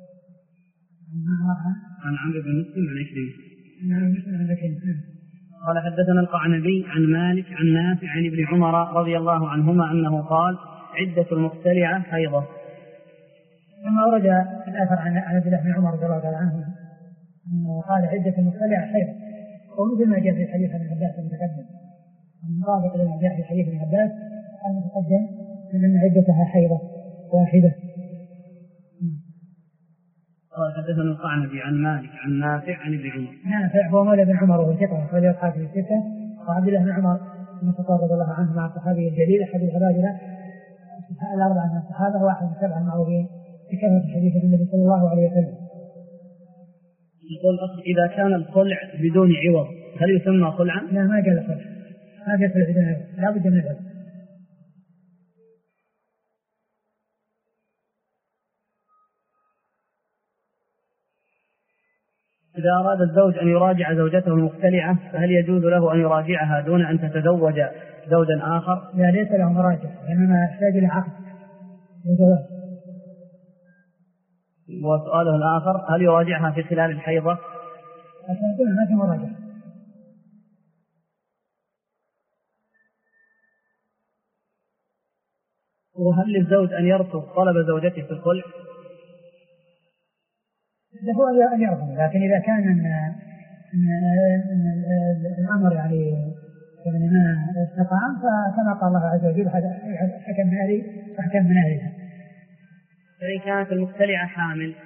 عن عمرو بن مسلم عن عكرمة. قال حدثنا القعنبي عن مالك عن نافع عن ابن عمر رضي الله عنهما أنه قال عدة المختلعة حيضة. ثم ورد الآثر عن عبد الله بن عمر رضي الله تعالى عنه أنه قال عدة المختلعة حيضة، ومثل ما جاء في حديث ابن عباس المتقدم، المرافق لما جاء في حديث ابن عباس المتقدم من أن عدتها حيضة واحدة. قال حدثنا القعنبي عن مالك عن نافع عن ابن عمر. نافع هو مولى بن عمر وهو ثقة أخرج أصحاب في الستة، وعبد الله بن عمر بن الخطاب رضي الله عنه مع الصحابي الجليل أحد العبادلة الأربعة من الصحابة، واحد من السبعة المعروفين بكثرة الحديث عن النبي صلى الله عليه وسلم. يقول أخي إذا كان الخلع بدون عوض هل يسمى خلعا؟ لا، ما قال الخلع، ما يصلح بدون عوض، لا بد من العوض. إذا أراد الزوج أن يراجع زوجته المختلعة فهل يجوز له أن يراجعها دون أن تتزوج زوجا آخر؟ لا، ليس له مراجعة، إنما يحتاج إلى عقد وزواج. وسؤاله الآخر هل يراجعها في خلال الحيضة؟ أقول ما في مراجعة. وهل للزوج أن يرفض طلب زوجته في الخلع؟ هو أن يرفض، لكن إذا كان إن الأمر يعني ما استقام فكما قال الله عز وجل حكم من أهلي وحكم من أهلها. فإن كانت المختلعة حامل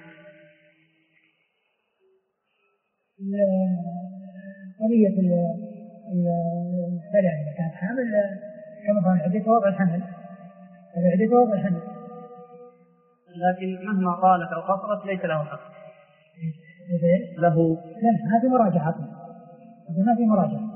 قضية المختلعة إذا كانت حامل كما قال عدتها وضع الحمل، عدتها وضع الحمل، لكن مهما طالت أو قصرت ليس له حق له. لا، ما في مراجعة، ما في مراجعة.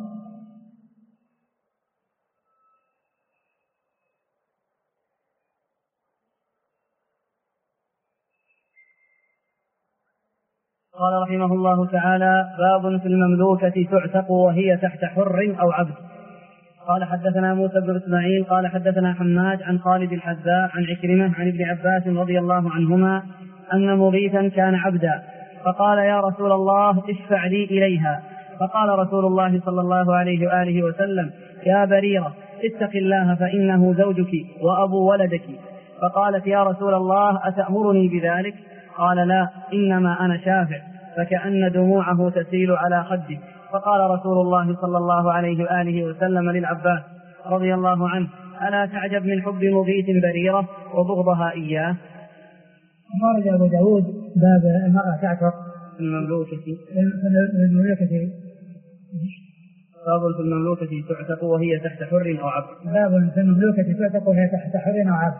قال رحمه الله تعالى باب في المملوكة تعتق وهي تحت حر أو عبد. قال حدثنا موسى بن إسماعيل قال حدثنا حماد عن خالد الحذاء عن عكرمة عن ابن عباس رضي الله عنهما أن مغيثا كان عبدا فقال يا رسول الله اشفع لي إليها، فقال رسول الله صلى الله عليه وآله وسلم يا بريرة اتق الله فإنه زوجك وأبو ولدك. فقالت يا رسول الله أتأمرني بذلك؟ قال لا، إنما أنا شافع، فكأن دموعه تسيل على خده. فقال رسول الله صلى الله عليه وآله وسلم للعباس رضي الله عنه ألا تعجب من حب مغيث بريرة وبغضها إياه؟ خرج أبو داود باب المرأة تعتق في المملوكة باب في المملوكة تعتق وهي تحت حر أو عبد. باب في المملوكة تعتق وهي تحت حر أو عبد.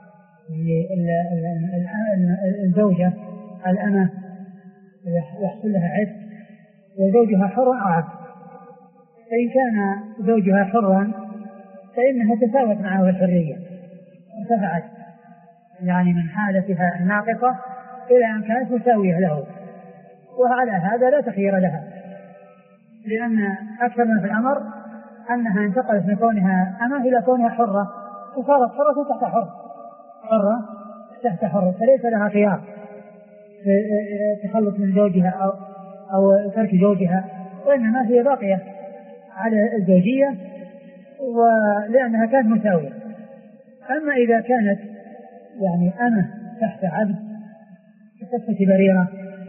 الزوجة الأمة يحصل لها عتق وزوجها حر أو عبد، فإن كان زوجها حرا فإنها تساوت معه الحرية ارتفعت يعني من حالتها الناقصة إلى أن كانت مساوية له، وعلى هذا لا تخير لها، لأن أكثر من في الأمر أنها انتقلت من كونها أمة إلى كونها حرة، فصارت حرة تحت حر، حرة تحت حر، فليس لها خيار في التخلص من زوجها أو ترك زوجها، وإنما هي باقية على الزوجية ولأنها كانت مساوية. أما إذا كانت يعني أمة تحت عبد كقصة بريرة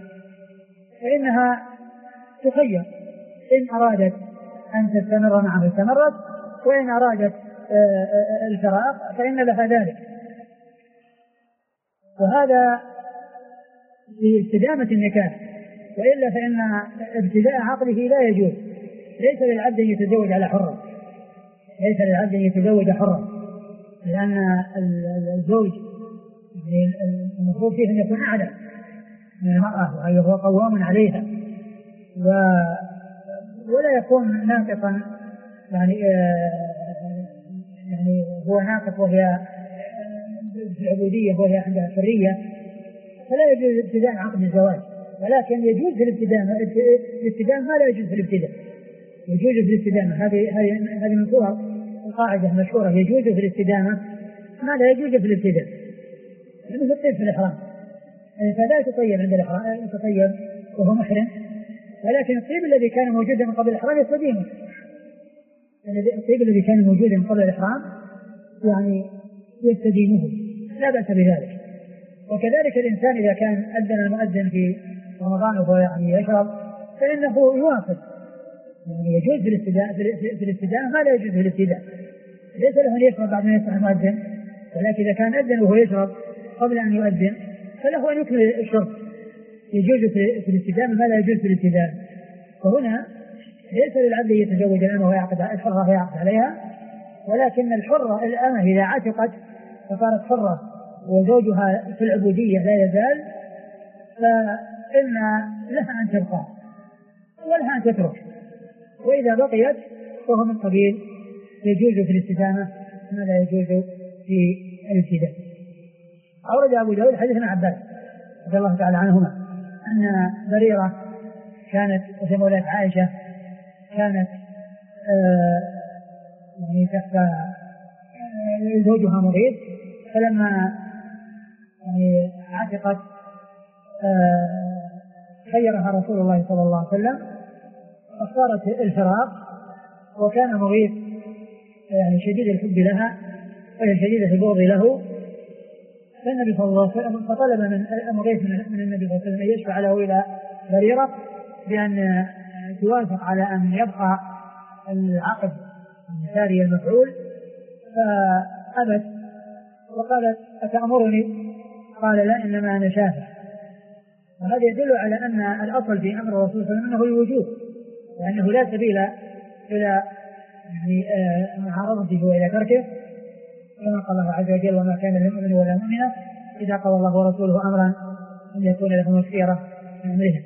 فإنها تخير، إن أرادت أن تستمر معه استمرت، وإن أرادت الفراق فإن لها ذلك. وهذا لاستدامة النكاح، وإلا فإن ابتداء عقله لا يجوز. ليس للعبد أن يتزوج على حرة، ليس للعبد أن يتزوج حرة، لأن الزوج يعني المفروض فيه أن يكون أعلى من المرأة وأن هو قوام عليها ولا يكون ناقصا يعني هو ناقص وهي في العبودية وهي عندها حرية، فلا يجوز ابتداء عقد الزواج. ولكن يجوز في الابتداء ما لا يجوز في الابتداء، يجوز في الابتداء. هذه من صور القاعدة مشهورة، يجوز في الابتداء ما لا يجوز في الابتداء. مثل الطيب في الإحرام، فلا يتطيب عند الإحرام، يتطيب وهو محرم، ولكن الطيب الذي كان موجودا من قبل الإحرام يستديمه. الطيب الذي كان موجودا من قبل الإحرام يعني يستديمه، لا بأس بذلك. وكذلك الإنسان إذا كان أذن المؤذن في رمضان وهو يعني يشرب فإنه يواصل، يعني يجوز في الابتداء ما لا يجوز في الابتداء. ليس له أن يشرب بعد ما يفتح المؤذن، ولكن إذا كان أذن وهو يشرب قبل أن يؤذن فله أن يكمل الشرب. يجوز في الابتداء ما لا يجوز في الابتداء. وهنا ليس للعبد يتزوج الأمة ويعقد الحرة ويعقد عليها، ولكن الحرة الأمة إذا عتقت فصارت حرة وزوجها في العبودية لا يزال، فإن لها أن تبقى ولها أن تترك، وإذا بقيت فهو من قبيل يجوز في الاستدامة ما لا يجوز في الابتداء. أورد أبو داود حديث ابن عباس رضي الله تعالى عنهما أن بريرة كانت زوجة عائشة كانت يعني تحت زوجها مريض، فلما يعني عتقت خيرها رسول الله صلى الله عليه وسلم فاختارت الفراق، وكان مريض يعني شديد الحب لها وهي شديدة البغض له، فالنبي صلى الله عليه وسلم فطلب من المغيث من النبي صلى الله عليه وسلم أن يشفع له إلى بريرة بأن توافق على أن يبقى العقد الثاني المفعول، فأبت وقالت أتأمرني؟ قال لا، إنما أنا شافع. وهذا يدل على أن الأصل في أمر الرسول صلى الله عليه وسلم أنه الوجوب، وأنه لا سبيل إلى يعني معارضته وإلى تركه، كما قال الله عز وجل وما كان للمؤمن ولا مؤمنة إذا قضى الله ورسوله أمرا أن يكون لهم الخيرة من أمرهم.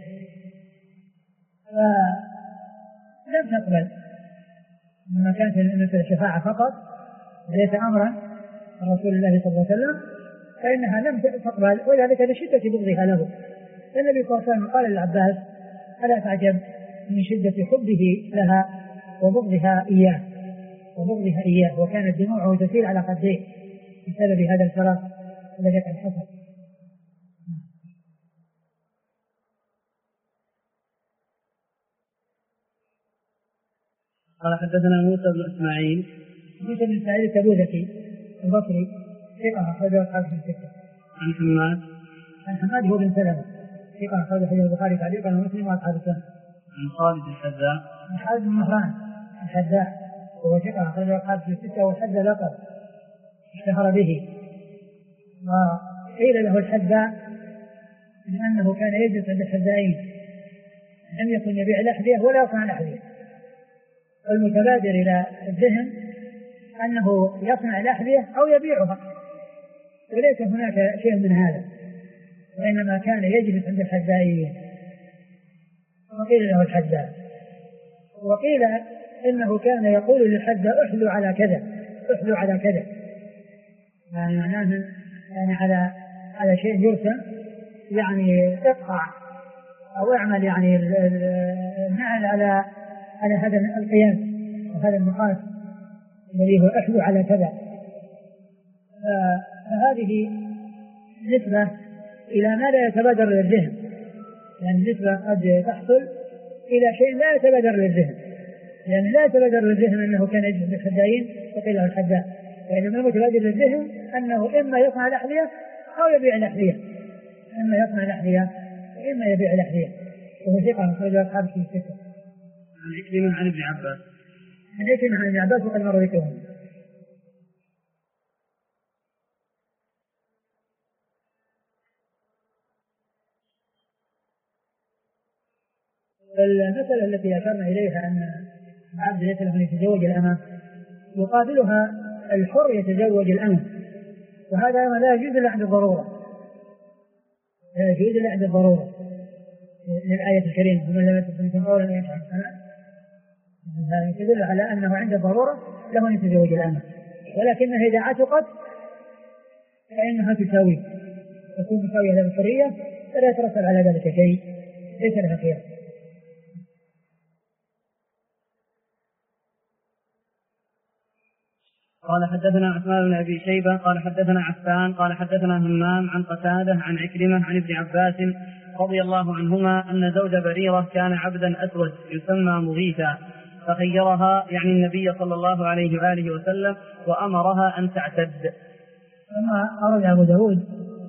فلم تقبل لما كانت مثل الشفاعة فقط ليس أمرا رسول الله صلى الله عليه وسلم، فإنها لم تقبل، وذلك لشدة بغضها له. النبي صلى الله عليه وسلم قال للعباس ألا تعجب من شدة حبه لها وبغضها إياه وكانت دموعه تسيل على خديه بسبب هذا الفراق الذي قد حصل. قال حدثنا موسى بن إسماعيل التبوذكي البصري ثقة أخرجه أصحاب الستة. عن حماد هو بن سلمة ثقة أخرجه البخاري تعليقا ومسلم وأصحاب السنة. عن خالد الحذاء عن خالد بن مهران الحذاء وهو ثقة أخرجه أصحاب الستة، والحذاء لقب اشتهر به، وقيل له الحذاء لأنه كان يجلس عند الحذائين، لم يكن يبيع الأحذية ولا يصنع الأحذية. والمتبادر إلى الذهن أنه يصنع الأحذية أو يبيعها، وليس هناك شيء من هذا، وإنما كان يجلس عند الحذائين وقيل له الحذاء. وقيل إنه كان يقول للحذاء احلو على كذا احلو على كذا، يعني معناه يعني على شيء يرسم، يعني اقطع أو اعمل يعني النعل على هذا القياس وهذا المقاس الذي هو احلو على كذا. فهذه نسبة إلى ما لا يتبادر للذهن، يعني نسبة قد تحصل إلى شيء لا يتبادر للذهن، يعني لا يتبادر للذهن أنه كان يجلس بالحذائين وقيل له الحذاء، وإنما المتبادر للذهن أنه إما يصنع الأحذية أو يبيع الأحذية، إما يصنع الأحذية وإما يبيع الأحذية. وهو ثقة أخرجه أصحاب الستة. عن عكرمة عن ابن عباس عن ابن عباس وقد مر ذكرهم. المسألة التي أشرنا إليها أن العبد ليس له أن يتزوج الأمة، يقابلها الحر يتزوج الأمة، وهذا أيضا لا يجوز إلا عند الضرورة، لا يجوز إلا عند الضرورة للآية الكريمة ومن لم يتبع قولا يفعل الصلاة. هذا يدل على أنه عند الضرورة له أن يتزوج الأمة، ولكنها إذا عتقت فإنها تساوي، تكون مساوية للحرية فلا يترتب على ذلك شيء، ليس لها خيار. قال حدثنا عثمان بن أبي شيبة قال حدثنا عفان قال حدثنا همام عن قتادة عن عكرمة عن ابن عباس رضي الله عنهما أن زوج بريرة كان عبدا أسود يسمى مغيثا، فخيرها يعني النبي صلى الله عليه وآله وسلم وأمرها أن تعتد. ثم أرد أبو داود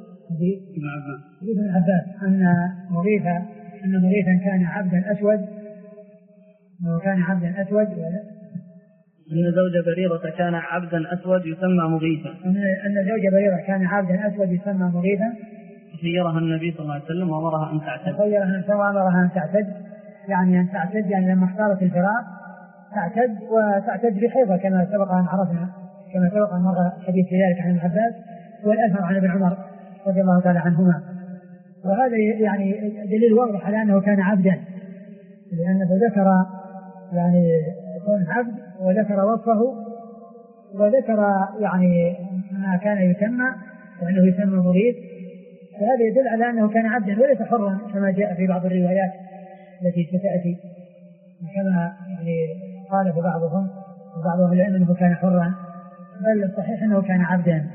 ابن عباس أن مغيثا كان عبدا أسود، وكان عبدا أسود، أن زوج بريرة كان عبدا أسود يسمى مغيثا، أن زوج بريرة كان عبدا أسود يسمى مغيثا، خيرها النبي صلى الله عليه وسلم وأمرها أن تعتد. وأمرها أن تعتد، يعني أن تعتد يعني لما اختارت الفراق تعتد، وتعتد بحيضة كما سبق أن عرفنا، كما سبق أن مر حديث ذلك عن ابن عباس والأثر عن ابن عمر رضي الله تعالى عنهما. وهذا يعني دليل واضح على أنه كان عبدا، لأنه ذكر يعني كون عبد وذكر وصفه وذكر يعني ما كان يسمى وأنه يسمى مغيث، فهذا يدل على أنه كان عبدا وليس حرا كما جاء في بعض الروايات التي ستأتي، كما يعني قال بعضهم العلم أنه كان حرا، بل الصحيح أنه كان عبدا.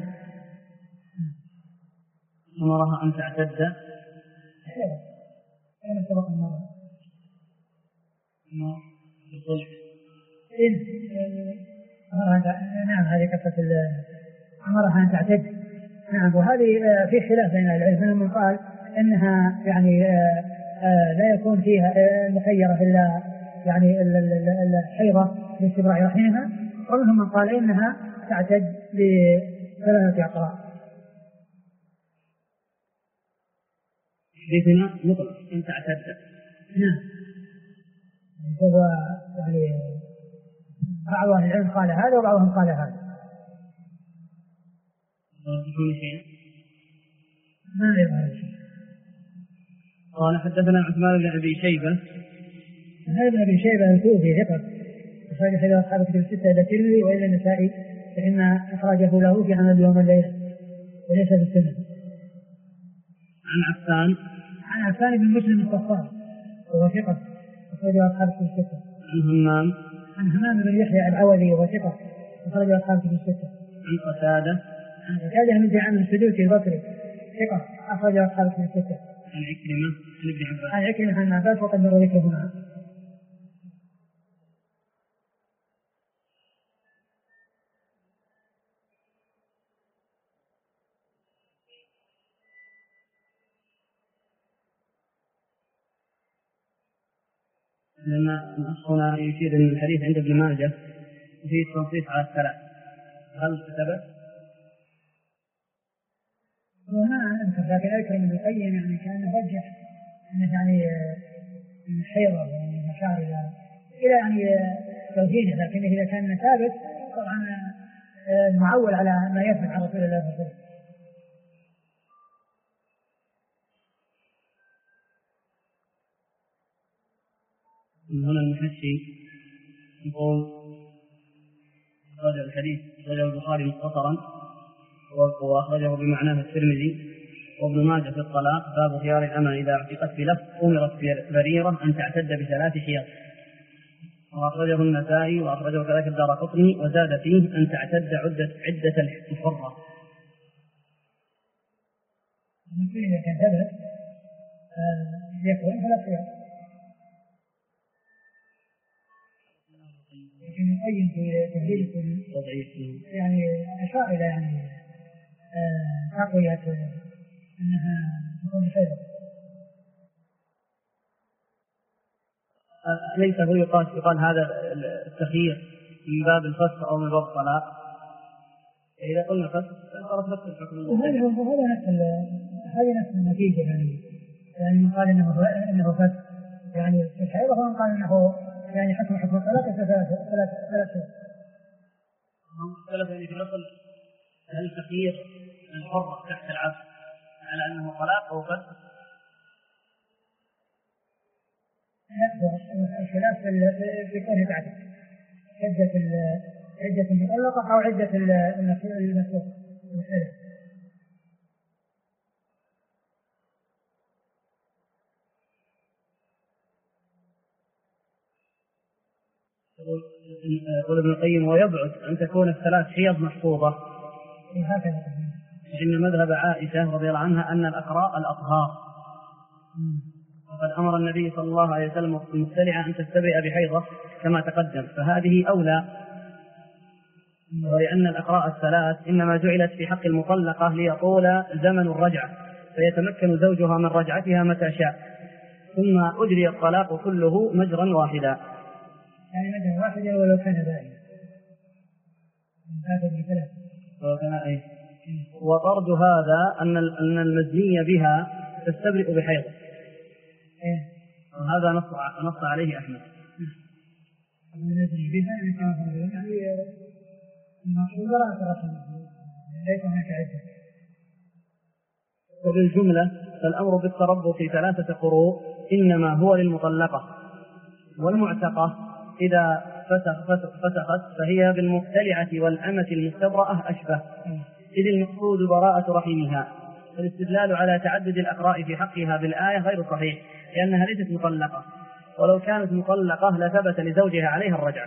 أمرها أن تعتد كما سبق المرة نعم هذه قصة أمرها أن تعتد. نعم، وهذه في خلاف بين العلم، من قال إنها يعني لا يكون فيها مخيرة إلا يعني الحيضة لاستبراء رحمها، ومنهم من قال إنها تعتد بثلاثة أقراء. حديثنا مطلق أن تعتد. نعم، هو يعني بعض أهل العلم قال هذا وبعضهم قال هذا. ما يظهر شيء. قال حدثنا عثمان بن أبي شيبة. هذا ابن أبي شيبة الكوفي ثقة، أخرج حديث أصحاب الكتب الستة إلا الترمذي وإلا النسائي، فإن أخرجه له في عمل يوم الليلة وليس في السنة. عن عفان بن مسلم الصفار وهو ثقة، أخرج أصحاب الكتب الستة. عن همام بن يحيى العوذي وهو ثقة، أخرج أصحاب الكتب الستة. عن قتادة من دعام السدوسي البصري ثقة، أخرج أصحاب الكتب الستة. عن عكرمة عن ابن عباس وقد مر ذكرهما. لما هنا يشير أن الحديث عند ابن ماجه فيه التنصيص على الثلاث، هل ثبت؟ وما أنكر، لكن أكرم ابن القيم يعني كان رجح أنه يعني الحيضة والمشاعر إلى يعني توجيهه، لكن إذا كان ثابت طبعا معول على ما يثبت عن رسول الله صلى الله عليه وسلم. هنا المحشي يقول أخرج الحديث أخرجه البخاري مختصرا وأخرجه بمعناه الترمذي وابن ماجه في الطلاق باب خيار الأمة إذا اعتقت بلفظ أمرت بريرة أن تعتد بثلاث حيض، وأخرجه النسائي وأخرجه كذلك الدارقطني وزاد فيه أن تعتد عدة الحرة. إذا كان ثبت يكون فلا خيار، لكن يقيم في تهذيب يعني أشار إلى يعني تقوية أنها تكون خير. ليس هو يقال هذا التخيير من باب الفسخ أو من باب الطلاق؟ إذا قلنا فسخ صارت نفس الحكم. هذه نفس النتيجة يعني من قال إنه فسخ يعني في الحيض، ومن قال إنه يعني حكم الطلاق ثلاث. اختلف يعني في الأصل هل تخيير الحر تحت العبد على أنه طلاق أو فسخ؟ الخلاف في كونه تعتد عدة المطلقة أو عدة المسروق. يقول ابن القيم ويبعد أن تكون الثلاث حيض محفوظة، إن مذهب عائشة رضي الله عنها أن الأقراء الأطهار، وقد أمر النبي صلى الله عليه وسلم المبتلعة أن تستبرئ بحيضة كما تقدم، فهذه أولى، ولأن الأقراء الثلاث إنما جعلت في حق المطلقة ليطول زمن الرجعة فيتمكن زوجها من رجعتها متى شاء، ثم أجري الطلاق كله مجرا واحدا، يعني مجرا واحدا ولو كان بائن. وطرد هذا أن المزني بها تستبرئ بحيض، وهذا نص عليه أحمد. المزني بها يعني المقصود لا ترسم ليس هناك عدة. وبالجملة فالأمر بالتربص في 3 قروء إنما هو للمطلقة، والمعتقة إذا فسخت فهي بالمبتلعة والأمة المستبرأة أشبه، إذ المقصود براءة رحمها. فالاستدلال على تعدد الأقراء في حقها بالآية غير صحيح، لأنها ليست مطلقة، ولو كانت مطلقة لثبت لزوجها عليها الرجعة.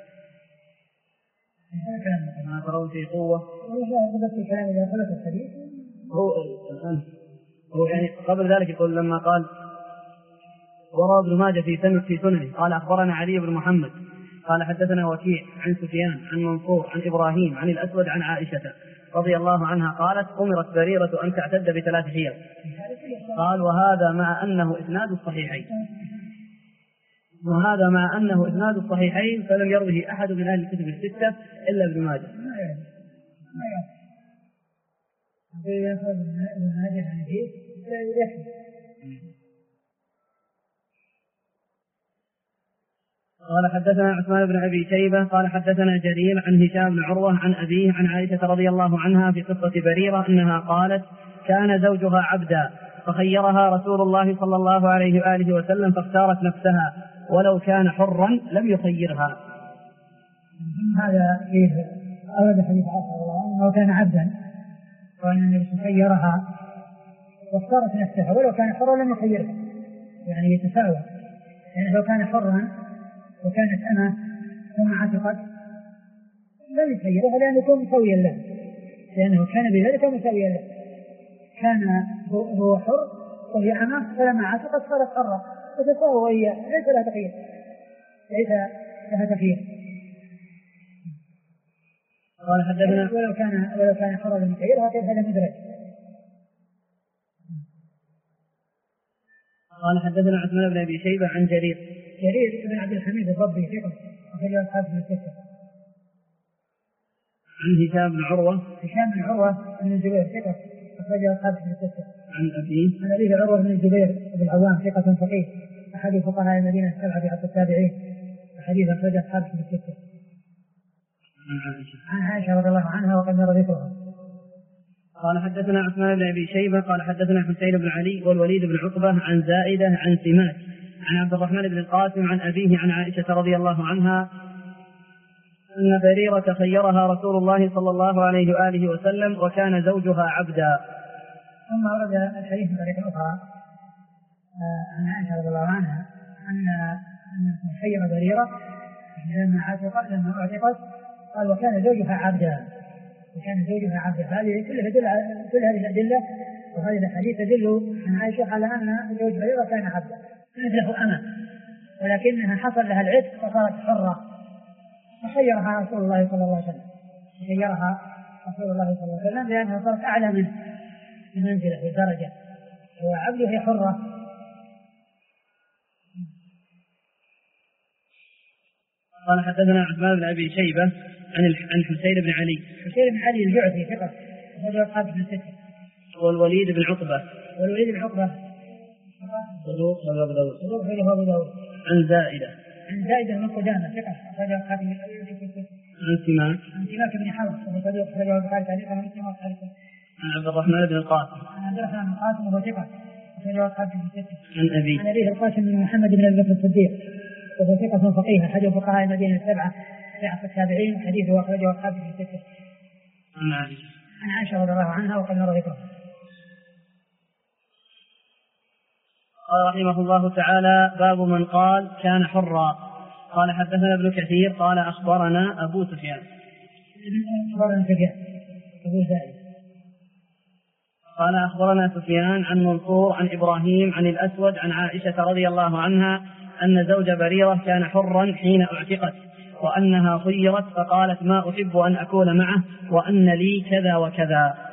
ما ترون في قوة هو يعني قبل ذلك يقول لما قال وروى ابن ماجه في سننه قال أخبرنا علي بن محمد قال حدثنا وكيع عن سفيان عن منصور عن إبراهيم عن الأسود عن عائشة رضي الله عنها قالت أمرت بريرة أن تعتد ب3 حيض. قال وهذا مع أنه إسناد الصحيحين فلم يروه أحد من أهل الكتب الستة إلا ابن ماجه. قال حدثنا عثمان بن أبي شيبة قال حدثنا جرير عن هشام بن عروة عن أبيه عن عائشة رضي الله عنها في قصة بريرة أنها قالت كان زوجها عبدا فخيرها رسول الله صلى الله عليه وآله وسلم فاختارت نفسها ولو كان حرا لم يخيرها. هذا فيه أورد حديث عائشة رضي الله عنها وكان عبدا وأن النبي خيرها واختارت نفسها ولو كان حرا لم يخيرها، يعني يتساوى، يعني لو كان حرا وكانت أنا ثم عتقت لم يخيرها لأنه يكون مساويا له، لأنه كان بذلك مساويا له، كان هو حر وهي أمه فلما عتقت صارت حرة فتساوى وهي ليس لها تخيير. قال حدثنا ولو كان حرا لم يخيرها كيف هذا مدرج. قال حدثنا عثمان بن أبي شيبة عن جرير بن عبد الحميد الضبي ثقة أخرج أصحاب الستة. عن هشام بن عروة بن الزبير ثقة أخرج أصحاب الستة. عن أبيه عروة بن الزبير بن العوام ثقة فقيه أحد فقهاء المدينة 7 في عصر التابعين، حديث أخرج أصحاب الستة. عن عائشة رضي الله عنها وقد مر ذكرها. قال حدثنا عثمان بن أبي شيبة قال حدثنا حسين بن علي والوليد بن عقبة عن زائدة عن سماك عن عبد الرحمن بن القاسم عن أبيه عن عائشة رضي الله عنها أن بريرة خيرها رسول الله صلى الله عليه وآله وسلم وكان زوجها عبدا. ثم ورد الحديث من طريق أخرى عن عائشة رضي الله عنها أن خير بريرة لما أعتقت قال وكان زوجها عبدا. هذه كل هذه الأدلة وهذه الحديث تدل عن عائشة على أن زوج بريرة كان عبدا له أمة، ولكنها حصل لها العتق فصارت حرة فخيرها رسول الله صلى الله عليه وسلم لأنها صارت أعلى منه بمنزلة بدرجة، هو عبد وهي حرة. قال حدثنا عثمان بن أبي شيبة عن حسين بن علي الجعفي ثقة أخرج أصحاب الستة. والوليد بن عقبة صدوق أبو داود. عن زائدة من قدامى ثقة أخرج أصحاب الستة. عن سماك بن حرب وهو صديق أخرجه البخاري تعليقا ومسلم وأصحاب السنن. عن عبد الرحمن بن القاسم. عن عبد الرحمن بن القاسم وهو ثقة أخرجه أصحاب السنن. عن أبيه القاسم بن محمد بن أبي بكر الصديق وهو ثقة فقيه أحد فقهاء المدينة السبعة في عصر التابعين حديثه أخرجه أصحاب السنن. عن عائشة رضي الله عنها وقد مر ذكره. قال رحمه الله تعالى: باب من قال كان حرا. قال حدثنا ابن كثير قال أخبرنا أبو سفيان. قال أخبرنا سفيان عن منصور عن إبراهيم عن الأسود عن عائشة رضي الله عنها أن زوج بريرة كان حرا حين اعتقت، وأنها خيرت فقالت: ما أحب أن أكون معه، وأن لي كذا وكذا.